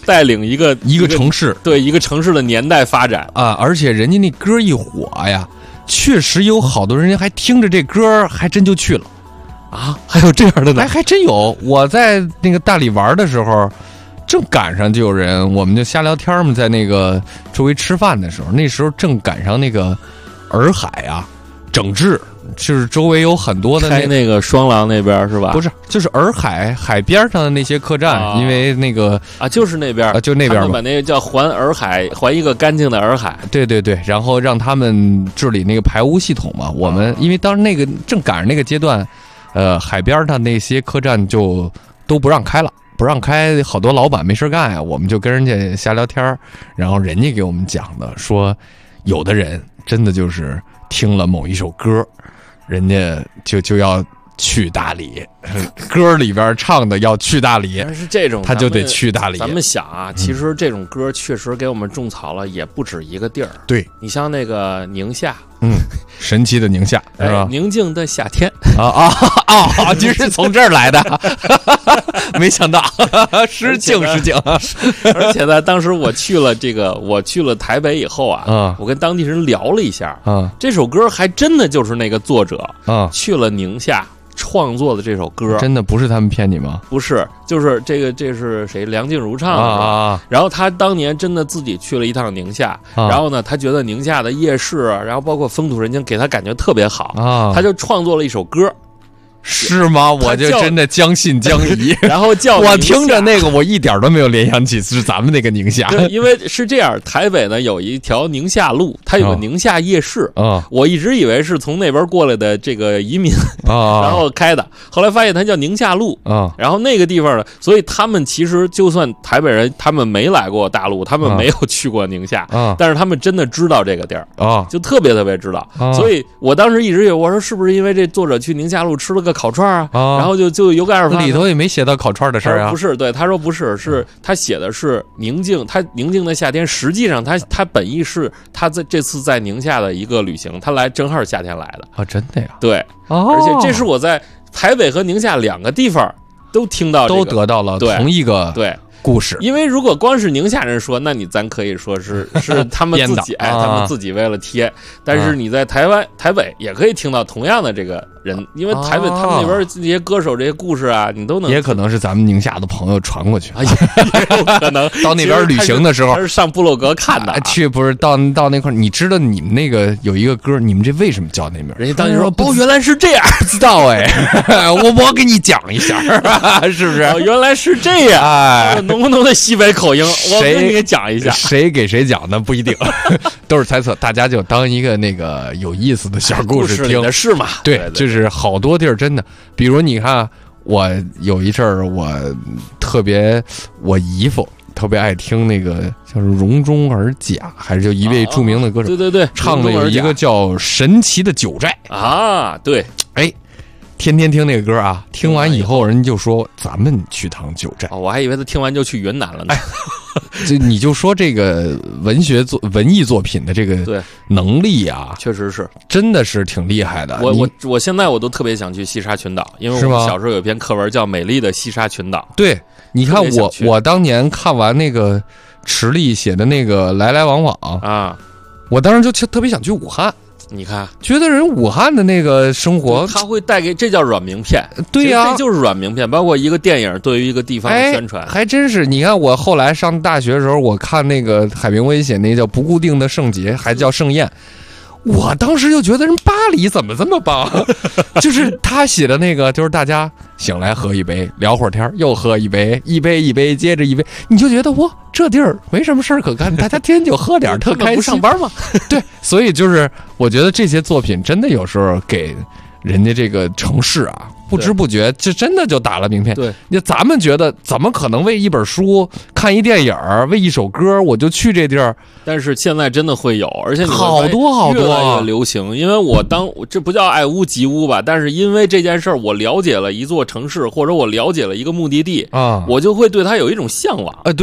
带领一个一个城市， 对一个城市的年代发展啊，而且人家那歌一火呀，确实有好多人还听着这歌，还真就去了啊，还有这样的呢？ 哎，还真有。我在那个大理玩的时候，正赶上就有人，我们就瞎聊天嘛，在那个周围吃饭的时候，那时候正赶上那个洱海啊整治。就是周围有很多的那那个双廊那边是吧？ 不是，就是洱海海边上的那些客栈，啊、因为那个啊，就是那边啊，就那边嘛， 把那个叫环洱海，环一个干净的洱海。 对对对，然后让他们治理那个排污系统嘛。我们、啊、因为当时那个正赶上那个阶段，呃，海边的那些客栈就都不让开了，不让开，好多老板没事干呀，我们就跟人家瞎聊天，然后人家给我们讲的说，有的人真的就是听了某一首歌。人家就就要去大理，歌里边唱的要去大理， 但是这种他就得去大理。 咱们想啊，其实这种歌确实给我们种草了，也不止一个地儿。 对， 你像那个宁夏， 嗯，神奇的宁夏是吧？ 哎、宁静的夏天啊啊啊！你是从这儿来的，没想到失敬失敬。 而且呢，当时我去了这个，我去了台北以后啊， 嗯、 我跟当地人聊了一下， 啊、嗯， 这首歌还真的就是那个作者啊、嗯、 去了宁夏。创作的这首歌真的不是他们骗你吗？ 不是，就是这个这是谁？梁静茹唱的是吧？ 啊， 然后他当年真的自己去了一趟宁夏，啊、然后呢，他觉得宁夏的夜市，然后包括风土人情，给他感觉特别好啊， 他就创作了一首歌。 是吗？我就真的将信将疑。 然后叫我听着那个，我一点都没有联想起是咱们那个宁夏。 对，因为是这样，台北呢有一条宁夏路，它有个宁夏夜市啊、哦。 我一直以为是从那边过来的这个移民啊、哦， 然后开的，后来发现它叫宁夏路啊、 哦。 然后那个地方呢，所以他们其实就算台北人，他们没来过大陆，他们没有去过宁夏， 啊、 但是他们真的知道这个地儿啊、哦， 就特别特别知道。 哦、 所以我当时一直以为，我说是不是因为这作者去宁夏路吃了个烤串啊？ 哦然后就就有感而发， 里头也没写到烤串的事儿啊。 不是，对，他说不是，是他写的是宁静，他宁静的夏天。实际上他，他他本意是他在这次在宁夏的一个旅行，他来正好是夏天来的啊，真的呀。 对， 哦， 而且这是我在台北和宁夏两个地方都听到、这个， 都得到了同一个对。 故事， 因为如果光是宁夏人说，那你咱可以说是是他们自己哎， 啊、 他们自己为了贴。但是你在台湾、台北也可以听到同样的这个人，因为台北他们那边这些歌手这些故事啊，你都能。 也可能是咱们宁夏的朋友传过去， 啊、也有可能到那边旅行的时候， 他是上部落格看的、啊， 去不是到到那块，你知道你们那个有一个歌，你们这为什么叫那名？ 人家当时说哦，原来是这样， 不知道哎，我我给你讲一下，是不是？ 哦，原来是这样， 哎， 浓不浓的西北口音？我给你给讲一下， 谁给谁讲的不一定，都是猜测，大家就当一个那个有意思的小故事听。 是嘛？ 对， 对对就是好多地儿真的，比如你看，我有一阵儿我特别，我姨夫特别爱听那个叫是容中而甲，还是就一位著名的歌手， 对对对， 唱的有一个叫《神奇的九寨》 啊，对， 哎。天天听那个歌啊，听完以后人就说咱们去趟九寨、 哦、我还以为他听完就去云南了呢。 哎，就你就说这个文学作文艺作品的这个能力啊， 确实是真的是挺厉害的。 我我我现在我都特别想去西沙群岛，因为我们小时候有一篇课文叫《美丽的西沙群岛》。 对，你看我我当年看完那个池莉写的那个来来往往啊， 我当时就特别想去武汉。 你看， 觉得人武汉的那个生活， 他会带给这叫软名片， 对呀、啊， 这就是软名片。包括一个电影对于一个地方的宣传、 哎，还真是。你看，我后来上大学的时候，我看那个海明威写那叫不固定的圣节，还叫盛宴。我当时就觉得人巴黎怎么这么棒？就是他写的那个，就是大家醒来喝一杯，聊会儿天，又喝一杯，一杯一杯接着一杯，你就觉得哇，这地儿没什么事儿可干，大家天天就喝点，特开心。 不上班吗？ 对，所以就是我觉得这些作品真的有时候给人家这个城市啊，不知不觉这真的就打了名片。 对， 那咱们觉得怎么可能为一本书、看一电影、为一首歌我就去这地儿？ 但是现在真的会有，而且你好多好多越来越流行。因为我当这不叫爱屋及乌吧，但是因为这件事儿，我了解了一座城市，或者我了解了一个目的地啊， 我就会对它有一种向往。 啊，对。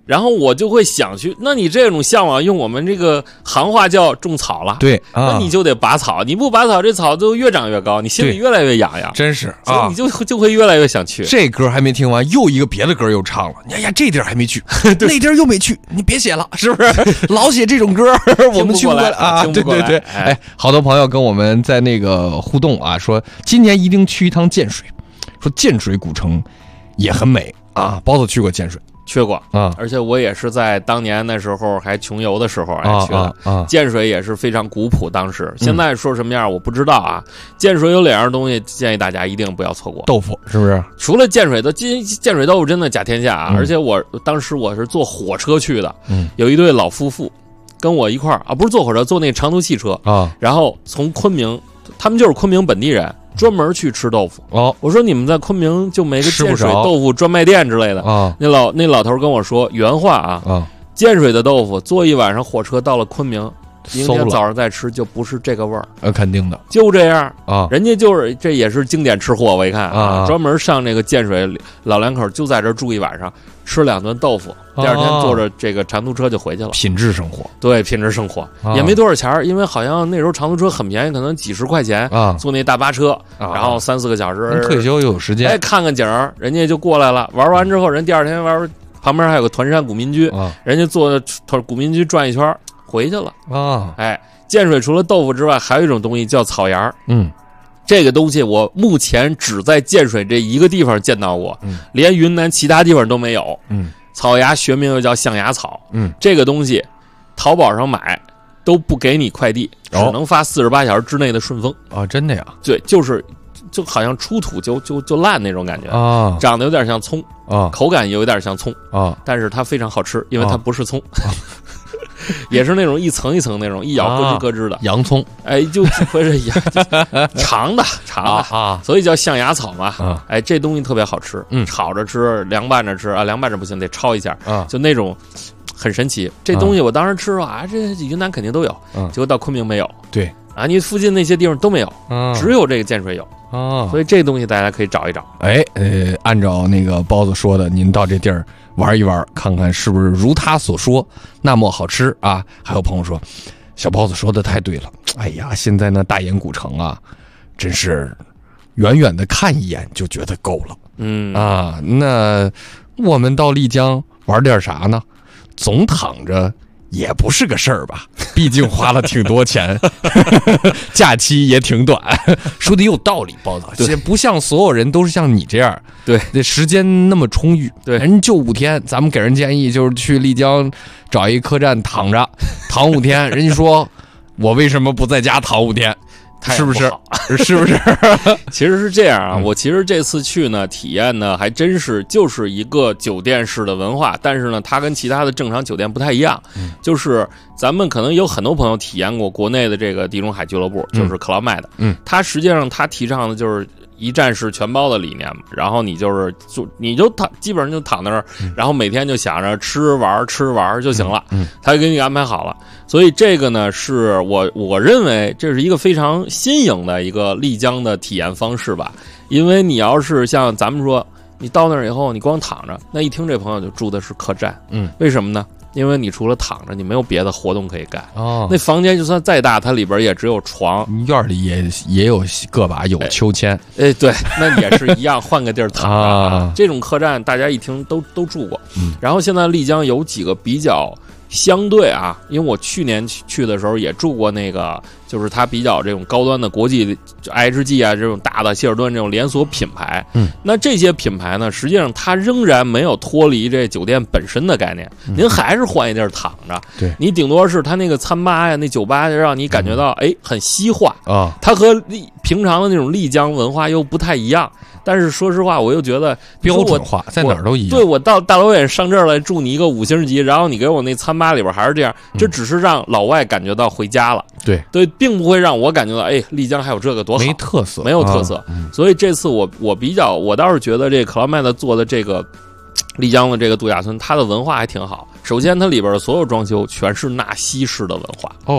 然后我就会想去，那你这种向往用我们这个行话叫种草了， 对啊， 那你就得拔草，你不拔草，这草就越长越高，你心里越来越痒痒， 真是所以啊， 你就就会越来越想去。 这歌还没听完，又一个别的歌又唱了。哎呀，这地儿还没去，那地儿又没去，你别写了，是不是？老写这种歌，我们去不过来啊！对对对，哎，好多朋友跟我们在那个互动啊，说今年一定去一趟建水，说建水古城也很美啊。包子去过建水。 去过啊， 而且我也是在当年那时候还穷游的时候哎去的啊啊啊。 建水也是非常古朴，当时现在说什么样我不知道啊。建水有两样东西，建议大家一定不要错过。 豆腐是不是？ 除了建水的建建水豆腐真的甲天下啊！ 嗯、 而且我当时我是坐火车去的， 嗯， 有一对老夫妇跟我一块儿啊，不是坐火车，坐那长途汽车啊， 然后从昆明，他们就是昆明本地人。专门去吃豆腐哦， 我说你们在昆明就没个建水豆腐专卖店之类的啊？ 那老那老头跟我说原话啊， 啊， 建水的豆腐坐一晚上火车到了昆明，明天早上再吃就不是这个味儿， 呃，肯定的， 就这样啊。 人家就是这也是经典吃货，我一看啊，专门上这个建水，老两口就在这住一晚上，吃两顿豆腐，第二天坐着这个长途车就回去了。 品质生活， 对，品质生活、 啊、 也没多少钱，因为好像那时候长途车很便宜，可能几十块钱啊， 坐那大巴车， 啊、 然后三四个小时， 退休又有时间， 哎，看看景儿，人家就过来了。玩完之后，人第二天玩，旁边还有个团山古民居， 啊、 人家坐团古民居转一圈回去了啊。 哎，建水除了豆腐之外，还有一种东西叫草芽儿， 嗯。 这个东西我目前只在建水这一个地方见到过， 嗯， 连云南其他地方都没有。 嗯， 草芽学名又叫象牙草。 嗯， 这个东西淘宝上买都不给你快递，只能发四十八小时之内的顺丰。 啊，真的呀？ 对，就是就好像出土就就就烂那种感觉啊， 长得有点像葱啊， 口感也有点像葱啊， 但是它非常好吃，因为它不是葱。啊也是那种一层一层那种，一咬咯吱咯吱的、啊、 洋葱， 哎，就不是洋长的长的啊， 所以叫象牙草嘛。 啊、 哎，这东西特别好吃， 嗯， 炒着吃，凉拌着吃啊，凉拌着不行，得焯一下啊， 就那种很神奇。这东西我当时吃了啊，这云南肯定都有， 嗯， 结果到昆明没有， 对啊，你附近那些地方都没有， 啊， 只有这个建水有。 啊， 所以这东西大家可以找一找。 哎，呃，按照那个包子说的，您到这地儿玩一玩，看看是不是如他所说那么好吃啊？还有朋友说，小包子说的太对了。哎呀，现在呢大研古城啊，真是远远的看一眼就觉得够了。 嗯啊，那我们到丽江玩点啥呢？总躺着也不是个事儿吧，毕竟花了挺多钱，假期也挺短，说的有道理，包子。也不像所有人都是像你这样， 对， 那时间那么充裕， 对， 人就五天，咱们给人建议就是去丽江找一客栈躺着，躺五天。人家说我为什么不在家躺五天？是不是？是不是？ 其实是这样啊，我其实这次去呢，体验呢还真是就是一个酒店式的文化，但是呢，它跟其他的正常酒店不太一样， 嗯、 就是咱们可能有很多朋友体验过国内的这个地中海俱乐部，就是克劳麦的， 嗯， 它实际上它提倡的就是一站式全包的理念嘛，然后你就是就你就躺，基本上就躺那儿， 嗯、 然后每天就想着吃玩吃玩就行了， 嗯， 他就给你安排好了。所以这个呢，是我我认为这是一个非常新颖的一个丽江的体验方式吧。因为你要是像咱们说，你到那儿以后，你光躺着，那一听这朋友就住的是客栈， 嗯， 为什么呢？因为你除了躺着，你没有别的活动可以干。 哦， 那房间就算再大，它里边也只有床， 院里也也有个把有秋千。 哎，对，那也是一样，换个地儿躺着。 啊、 这种客栈大家一听都都住过。 嗯， 然后现在丽江有几个比较相对啊，因为我去年去的时候也住过那个，就是它比较这种高端的国际 I H G 啊，这种大的希尔顿这种连锁品牌。 嗯， 那这些品牌呢，实际上它仍然没有脱离这酒店本身的概念， 嗯、 您还是换一地儿躺着。 对， 你顶多是它那个餐吧呀、那酒吧让你感觉到哎、嗯、很西化啊， 它和丽平常的那种丽江文化又不太一样。但是说实话，我又觉得标准化在哪儿都一样。 对，我到大老远上这儿来住你一个五星级，然后你给我那餐吧里边还是这样，这只是让老外感觉到回家了。 对、嗯、 对，并不会让我感觉到，哎，丽江还有这个多好， 没特色， 没有特色。 啊嗯、 所以这次我我比较，我倒是觉得这克劳麦的做的这个丽江的这个度假村，它的文化还挺好。首先，它里边的所有装修全是纳西式的文化。 哦。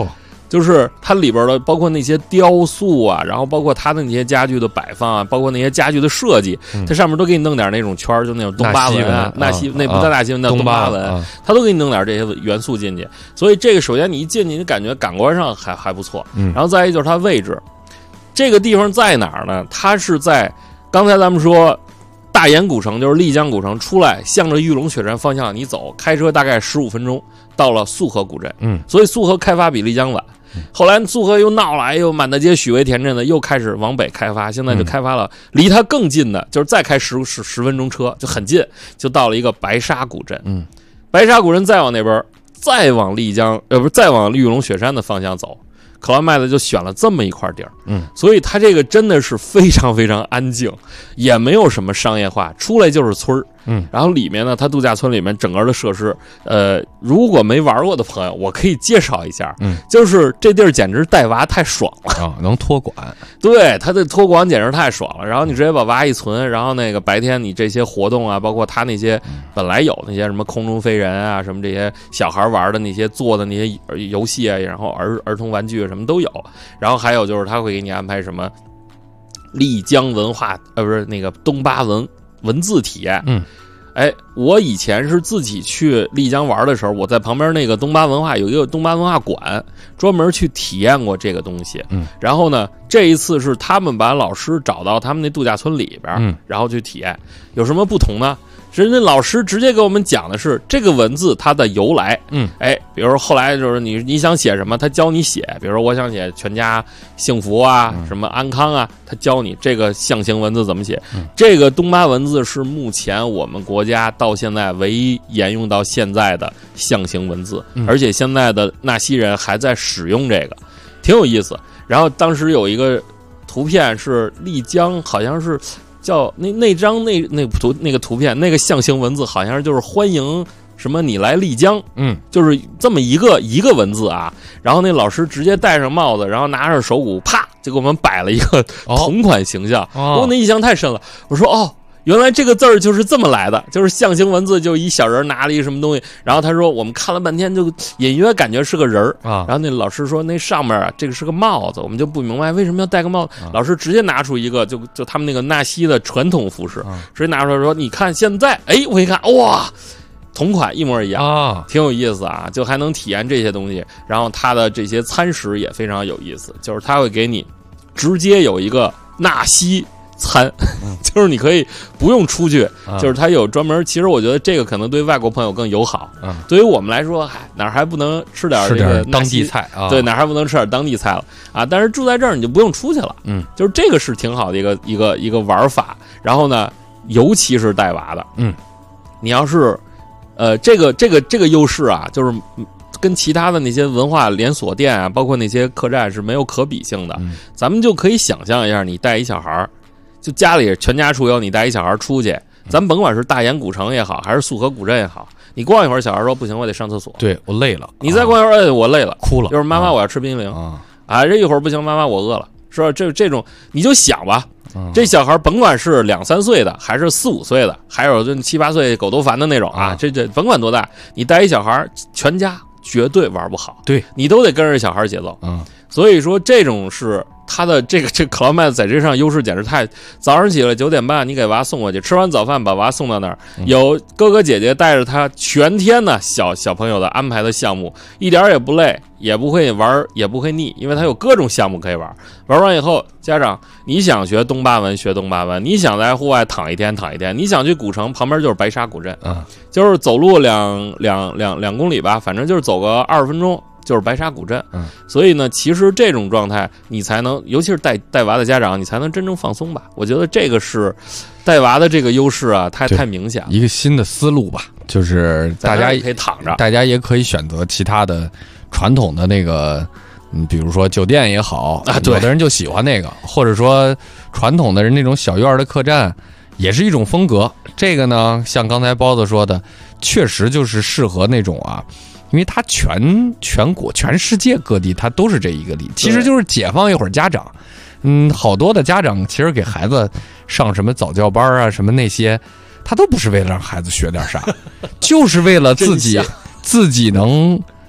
就是它里边的包括那些雕塑啊，然后包括它的那些家具的摆放啊，包括那些家具的设计，嗯、它上面都给你弄点那种圈，就那种东巴文啊，纳西那不叫纳西文，那东巴文，啊、它都给你弄点这些元素进去。所以这个首先你一进去，你感觉感官上还还不错，嗯、然后再一就是它位置，这个地方在哪儿呢？它是在刚才咱们说。大研古城就是丽江古城出来，向着玉龙雪山方向你走，开车大概十五分钟到了束河古镇。嗯，所以束河开发比丽江晚。后来束河又闹了，又满大街许巍田镇的又开始往北开发，现在就开发了离它更近的，就是再开十十十分钟车就很近，就到了一个白沙古镇。嗯，白沙古镇再往那边，再往丽江呃不是再往玉龙雪山的方向走。克劳麦子就选了这么一块地儿，嗯，所以它这个真的是非常非常安静，也没有什么商业化，出来就是村儿，嗯，然后里面呢，它度假村里面整个的设施，呃，如果没玩过的朋友，我可以介绍一下，嗯，就是这地儿简直带娃太爽了啊，能托管， 对，它的托管简直太爽了，然后你直接把娃一存，然后那个白天你这些活动啊，包括他那些本来有那些什么空中飞人啊，什么这些小孩玩的那些做的那些游戏啊，然后儿儿童玩具什么都有，然后还有就是他会给你安排什么丽江文化呃不是那个东巴文文字体验，嗯，哎，我以前是自己去丽江玩的时候，我在旁边那个东巴文化有一个东巴文化馆，专门去体验过这个东西，嗯，然后呢，这一次是他们把老师找到他们那度假村里边，嗯，然后去体验，有什么不同呢？人家老师直接给我们讲的是这个文字它的由来，嗯，哎，比如说后来就是你你想写什么，他教你写，比如说我想写全家幸福啊，嗯、什么安康啊，他教你这个象形文字怎么写。嗯、这个东巴文字是目前我们国家到现在唯一沿用到现在的象形文字，嗯、而且现在的纳西人还在使用这个，挺有意思。然后当时有一个图片是丽江，好像是。叫那那张那那图那个图片那个象形文字好像就是欢迎什么你来丽江，嗯，就是这么一个一个文字啊。然后那老师直接戴上帽子，然后拿着手鼓，啪就给我们摆了一个同款形象。哦，我那印象太深了。我说哦。原来这个字儿就是这么来的，就是象形文字，就一小人拿了一个什么东西，然后他说我们看了半天，就隐约感觉是个人儿啊。然后那老师说那上面啊，这个是个帽子，我们就不明白为什么要戴个帽子。啊、老师直接拿出一个，就就他们那个纳西的传统服饰，啊、直接拿出来说，你看现在，哎，我一看，哇，同款一模一样啊，挺有意思啊，就还能体验这些东西。然后它的这些餐食也非常有意思，就是它会给你直接有一个纳西。餐，就是你可以不用出去，嗯、就是它有专门。其实我觉得这个可能对外国朋友更友好。嗯，对于我们来说，嗨，哪儿还不能吃点这个当地菜啊？ 对，哪儿还不能吃点当地菜了啊？但是住在这儿你就不用出去了。嗯，就是这个是挺好的一个一个一个玩法。然后呢，尤其是带娃的，嗯，你要是呃这个这个这个优势啊，就是。跟其他的那些文化连锁店啊，包括那些客栈是没有可比性的。嗯、咱们就可以想象一下，你带一小孩，就家里全家出游，你带一小孩出去，咱们甭管是大研古城也好，还是束河古镇也好，你逛一会儿，小孩说不行，我得上厕所， 对我累了。 你再逛一会儿，哎，我累了， 哭了， 就是妈妈我要吃冰淇淋啊，啊，这一会儿不行，妈妈我饿了，是吧？这这种你就想吧。这小孩甭管是两三岁的，还是四五岁的，还有这七八岁狗头烦的那种啊，这这甭管多大，你带一小孩，全家绝对玩不好， 对你都得跟着小孩节奏。嗯，所以说这种是他的这个这克劳麦在这上优势简直太。早上起来九点半，你给娃送过去，吃完早饭把娃送到那儿，有哥哥姐姐带着他全天呢小小朋友的安排的项目，一点也不累，也不会玩，也不会腻，因为他有各种项目可以玩。玩完以后，家长你想学东巴文学东巴文，你想在户外躺一天躺一天，你想去古城旁边就是白沙古镇啊，就是走路两两两两公里吧，反正就是走个二十分钟。就是白沙古镇，嗯，所以呢，其实这种状态你才能，尤其是带带娃的家长，你才能真正放松吧。我觉得这个是带娃的这个优势啊，太太明显了。 一个新的思路吧，就是大家也可以躺着， 大家也可以选择其他的传统的那个，嗯，比如说酒店也好啊，有的人就喜欢那个，或者说传统的人那种小院的客栈，也是一种风格。这个呢，像刚才包子说的，确实就是适合那种啊。因为它全全国全世界各地它都是这一个例，其实就是解放一会儿家长，嗯，好多的家长其实给孩子上什么早教班啊，什么那些，他都不是为了让孩子学点啥，就是为了自己自己能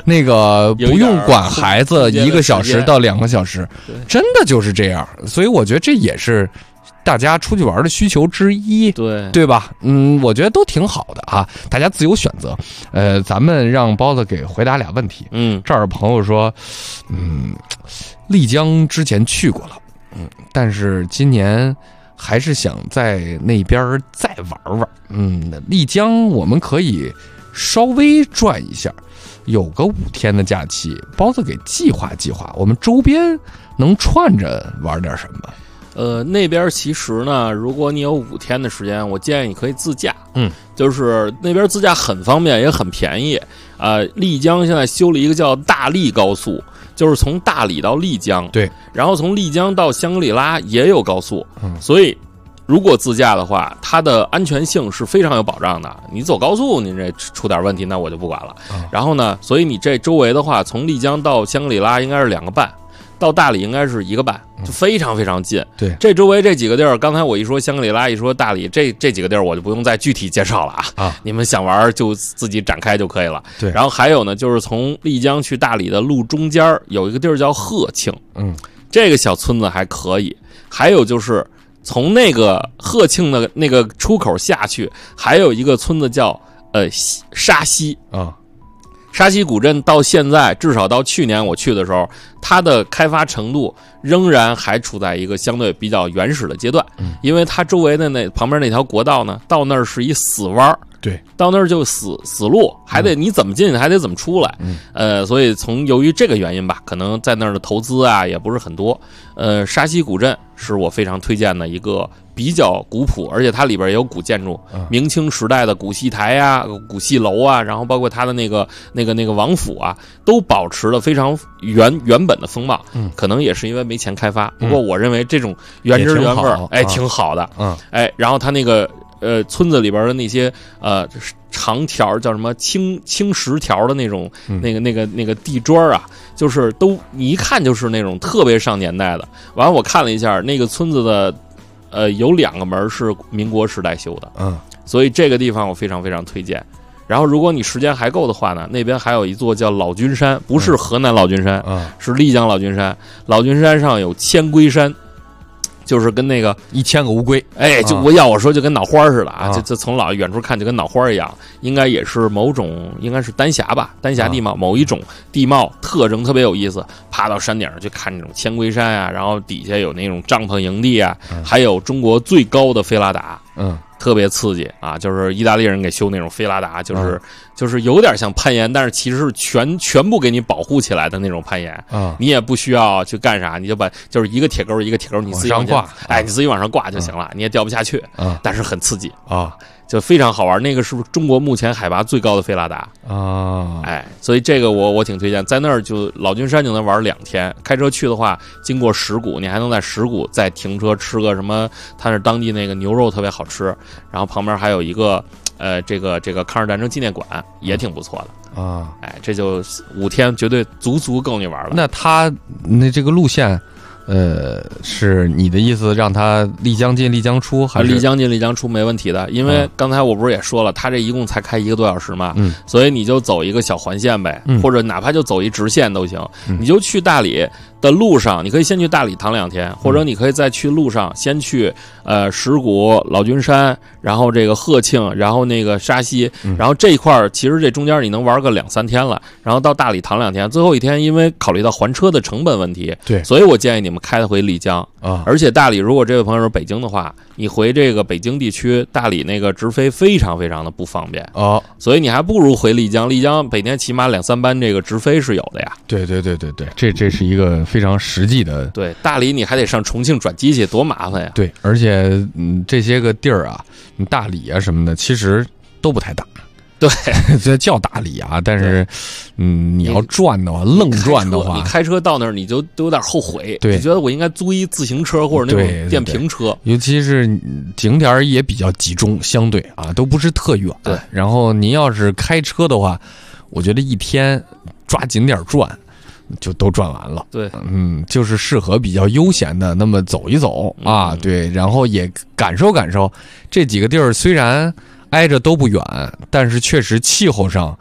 那个不用管孩子一个小时到两个小时，真的就是这样。所以我觉得这也是大家出去玩的需求之一， 对对吧？嗯，我觉得都挺好的啊，大家自由选择。呃，咱们让包子给回答俩问题。 嗯， 这儿朋友说，嗯，丽江之前去过了，嗯，但是今年还是想在那边再玩玩。嗯，丽江我们可以稍微转一下，有个五天的假期，包子给计划计划，我们周边能串着玩点什么？ 呃，那边其实呢，如果你有五天的时间，我建议你可以自驾。 嗯， 就是那边自驾很方便，也很便宜。啊、呃，丽江现在修了一个叫大丽高速，就是从大理到丽江。 对， 然后从丽江到香格里拉也有高速。 嗯， 所以如果自驾的话，它的安全性是非常有保障的。你走高速，你这出点问题，那我就不管了。 嗯、 然后呢，所以你这周围的话，从丽江到香格里拉应该是两个半。到大理应该是一个半，就非常非常近。 嗯、对， 这周围这几个地儿，刚才我一说香格里拉，一说大理，这这几个地儿我就不用再具体介绍了啊。 啊， 你们想玩就自己展开就可以了。 对， 然后还有呢，就是从丽江去大理的路中间有一个地儿叫鹤庆， 嗯， 这个小村子还可以。还有就是从那个鹤庆的那个出口下去，还有一个村子叫呃沙溪啊。 沙溪古镇到现在，至少到去年我去的时候，它的开发程度仍然还处在一个相对比较原始的阶段。 嗯， 因为它周围的那旁边那条国道呢，到那儿是一死弯， 对， 到那儿就死死路，还得你怎么进去，还得怎么出来。 嗯， 呃，所以从由于这个原因吧，可能在那儿的投资啊也不是很多。呃，沙溪古镇是我非常推荐的一个比较古朴，而且它里边也有古建筑， 嗯、 明清时代的古戏台啊、古戏楼啊，然后包括它的那个那个那个王府啊，都保持了非常原原本的风貌。 嗯， 可能也是因为没钱开发，不过我认为这种原汁原味儿，哎，挺好的。 嗯， 哎，然后它那个呃村子里边的那些呃长条叫什么青青石条的那种、 嗯、 那个那个那个地砖啊，就是都你一看就是那种特别上年代的。完了，我看了一下那个村子的。呃，有两个门是民国时代修的， 嗯， 所以这个地方我非常非常推荐。然后，如果你时间还够的话呢，那边还有一座叫老君山，不是河南老君山， 嗯， 是丽江老君山。老君山上有千龟山，就是跟那个一千个乌龟， 哎，就我要我说就跟脑花似的啊， 啊就就从老远处看就跟脑花一样，应该也是某种，应该是丹霞吧，丹霞地貌、啊、某一种地貌特征特别有意思。爬到山顶上去看那种千龟山啊，然后底下有那种帐篷营地啊， 嗯、 还有中国最高的菲拉达， 嗯。 特别刺激啊！就是意大利人给修那种菲拉达，就是、 嗯、 就是有点像攀岩，但是其实是全全部给你保护起来的那种攀岩。 嗯， 你也不需要去干啥，你就把就是一个铁钩一个铁钩，你自己往上挂， 哎，你自己往上挂就行了，嗯、你也掉不下去。 嗯， 但是很刺激啊， 就非常好玩。那个是中国目前海拔最高的菲拉达啊， 哎，所以这个我我挺推荐，在那儿就老君山就能玩两天。开车去的话，经过石鼓，你还能在石鼓再停车吃个什么？它是当地那个牛肉特别好吃。然后旁边还有一个，呃，这个这个抗日战争纪念馆也挺不错的啊， 哎，这就五天绝对足足够你玩了。 那他那这个路线，呃，是你的意思让他丽江进丽江出，还是丽江进丽江出没问题的？因为刚才我不是也说了，他这一共才开一个多小时嘛， 嗯， 所以你就走一个小环线呗， 嗯、 或者哪怕就走一直线都行， 嗯、 你就去大理。的路上，你可以先去大理躺两天，或者你可以再去路上先去呃石鼓、老君山，然后这个鹤庆，然后那个沙溪，然后这一块其实这中间你能玩个两三天了，然后到大理躺两天，最后一天因为考虑到还车的成本问题， 对， 所以我建议你们开回丽江啊。 而且大理如果这位朋友是北京的话，你回这个北京地区大理那个直飞非常非常的不方便哦， 所以你还不如回丽江，丽江每天起码两三班这个直飞是有的呀。 对对对对对，这这是一个非常实际的。 对，大理你还得上重庆转机去，多麻烦呀。 对，而且嗯，这些个地儿啊，大理啊什么的，其实都不太大。 对， 这叫大理啊，但是嗯，你要转的话，愣转的话， 你开车到那儿你就都有点后悔， 对， 你觉得我应该租一自行车或者那种电瓶车， 对对对，尤其是景点也比较集中，相对啊都不是特远。 对， 然后您要是开车的话，我觉得一天抓景点转就都转完了。 对， 嗯，就是适合比较悠闲的那么走一走啊， 嗯、 对，然后也感受感受这几个地儿，虽然挨着都不远，但是确实气候上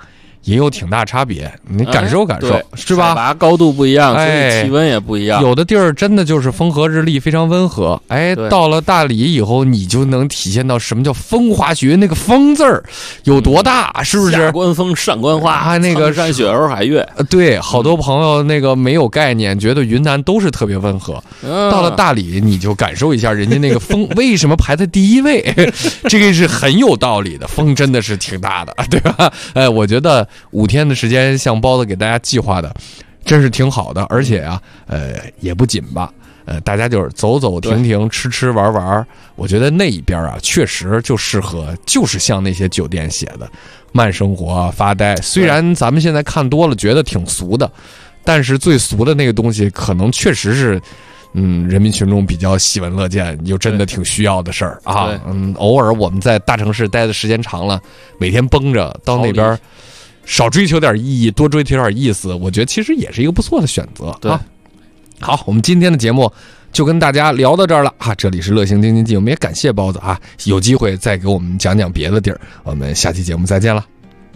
也有挺大差别，你感受感受、 哎、 是吧？ 海拔高度不一样，所哎， 以气温也不一样。 有的地儿真的就是风和日丽，非常温和。哎，到了大理以后，你就能体现到什么叫风花雪月，那个风字儿有多大，嗯、是不是？ 下观风，上观花， 啊，那个苍山雪洱海月。 对，好多朋友那个没有概念，觉得云南都是特别温和。嗯、到了大理，你就感受一下人家那个风为什么排在第一位，这个是很有道理的。风真的是挺大的，对吧？哎，我觉得五天的时间。像包子给大家计划的真是挺好的，而且啊呃也不紧吧，呃大家就是走走停停，吃吃玩玩。我觉得那一边啊确实就适合，就是像那些酒店写的慢生活啊，发呆。虽然咱们现在看多了觉得挺俗的，但是最俗的那个东西可能确实是嗯人民群众比较喜闻乐见，又真的挺需要的事儿啊。嗯偶尔我们在大城市待的时间长了，每天绷着到那边少追求点意义，多追求点意思，我觉得其实也是一个不错的选择。 对， 啊、好，我们今天的节目就跟大家聊到这儿了啊！这里是乐行京津冀，我们也感谢包子啊，有机会再给我们讲讲别的地儿。我们下期节目再见了。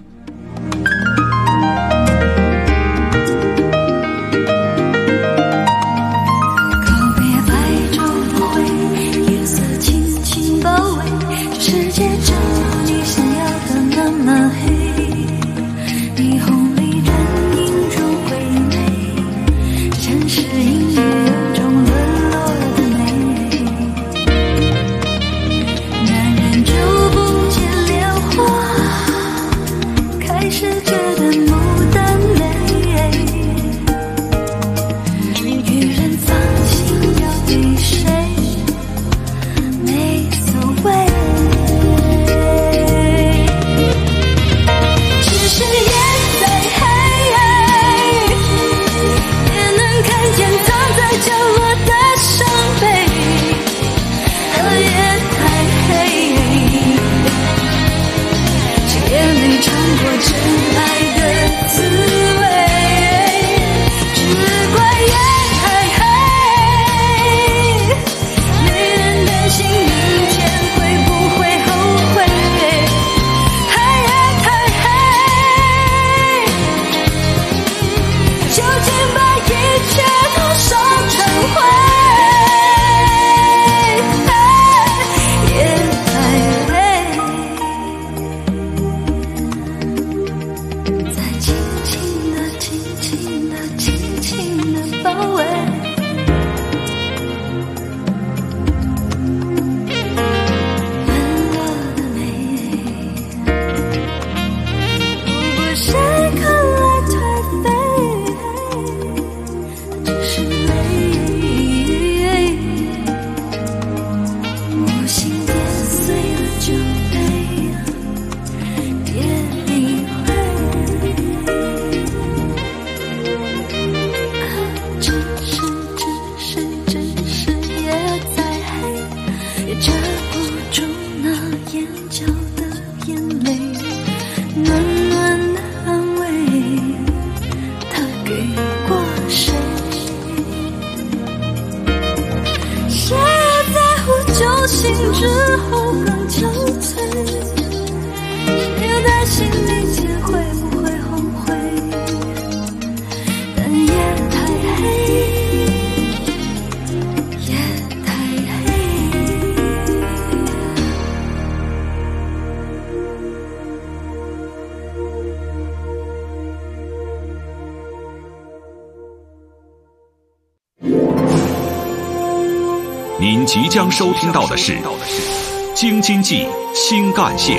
您即将收听到的是《京津冀新干线》。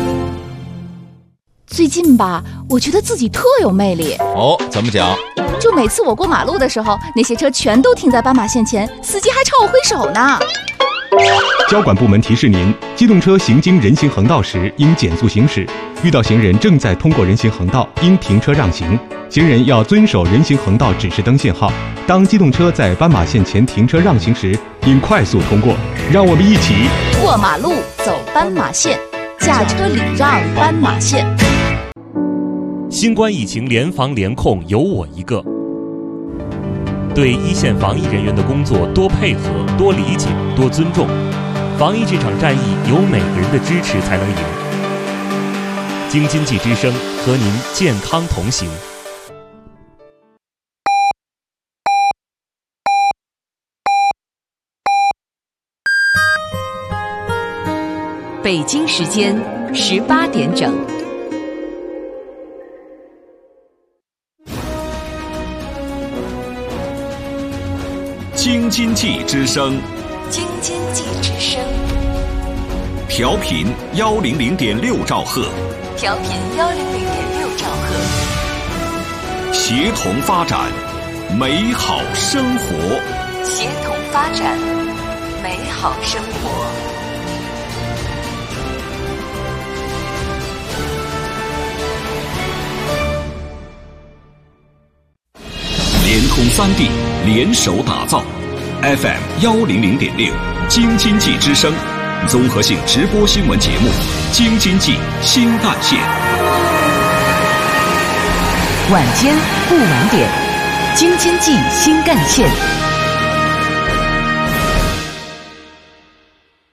最近吧，我觉得自己特有魅力。 哦，怎么讲？ 就每次我过马路的时候，那些车全都停在斑马线前，司机还朝我挥手呢。 交管部门提示您：机动车行经人行横道时应减速行驶，遇到行人正在通过人行横道，应停车让行。行人要遵守人行横道指示灯信号。当机动车在斑马线前停车让行时，应快速通过。让我们一起过马路，走斑马线，驾车礼让斑马线。 新冠疫情联防联控有我一个。对一线防疫人员的工作多配合、多理解、多尊重。防疫这场战役，有每个人的支持才能赢。 京津冀之声和您健康同行。 北京时间十八点整。 京津冀之声， 京津冀之声， 调频幺零零点六兆赫， 调频幺零零点六兆赫， 协同发展，美好生活， 协同发展，美好生活。 联通三 D 联手打造 F M 幺零零点六京津冀之声综合性直播新闻节目《京津冀新干线》， 晚间不晚点，京津冀新干线。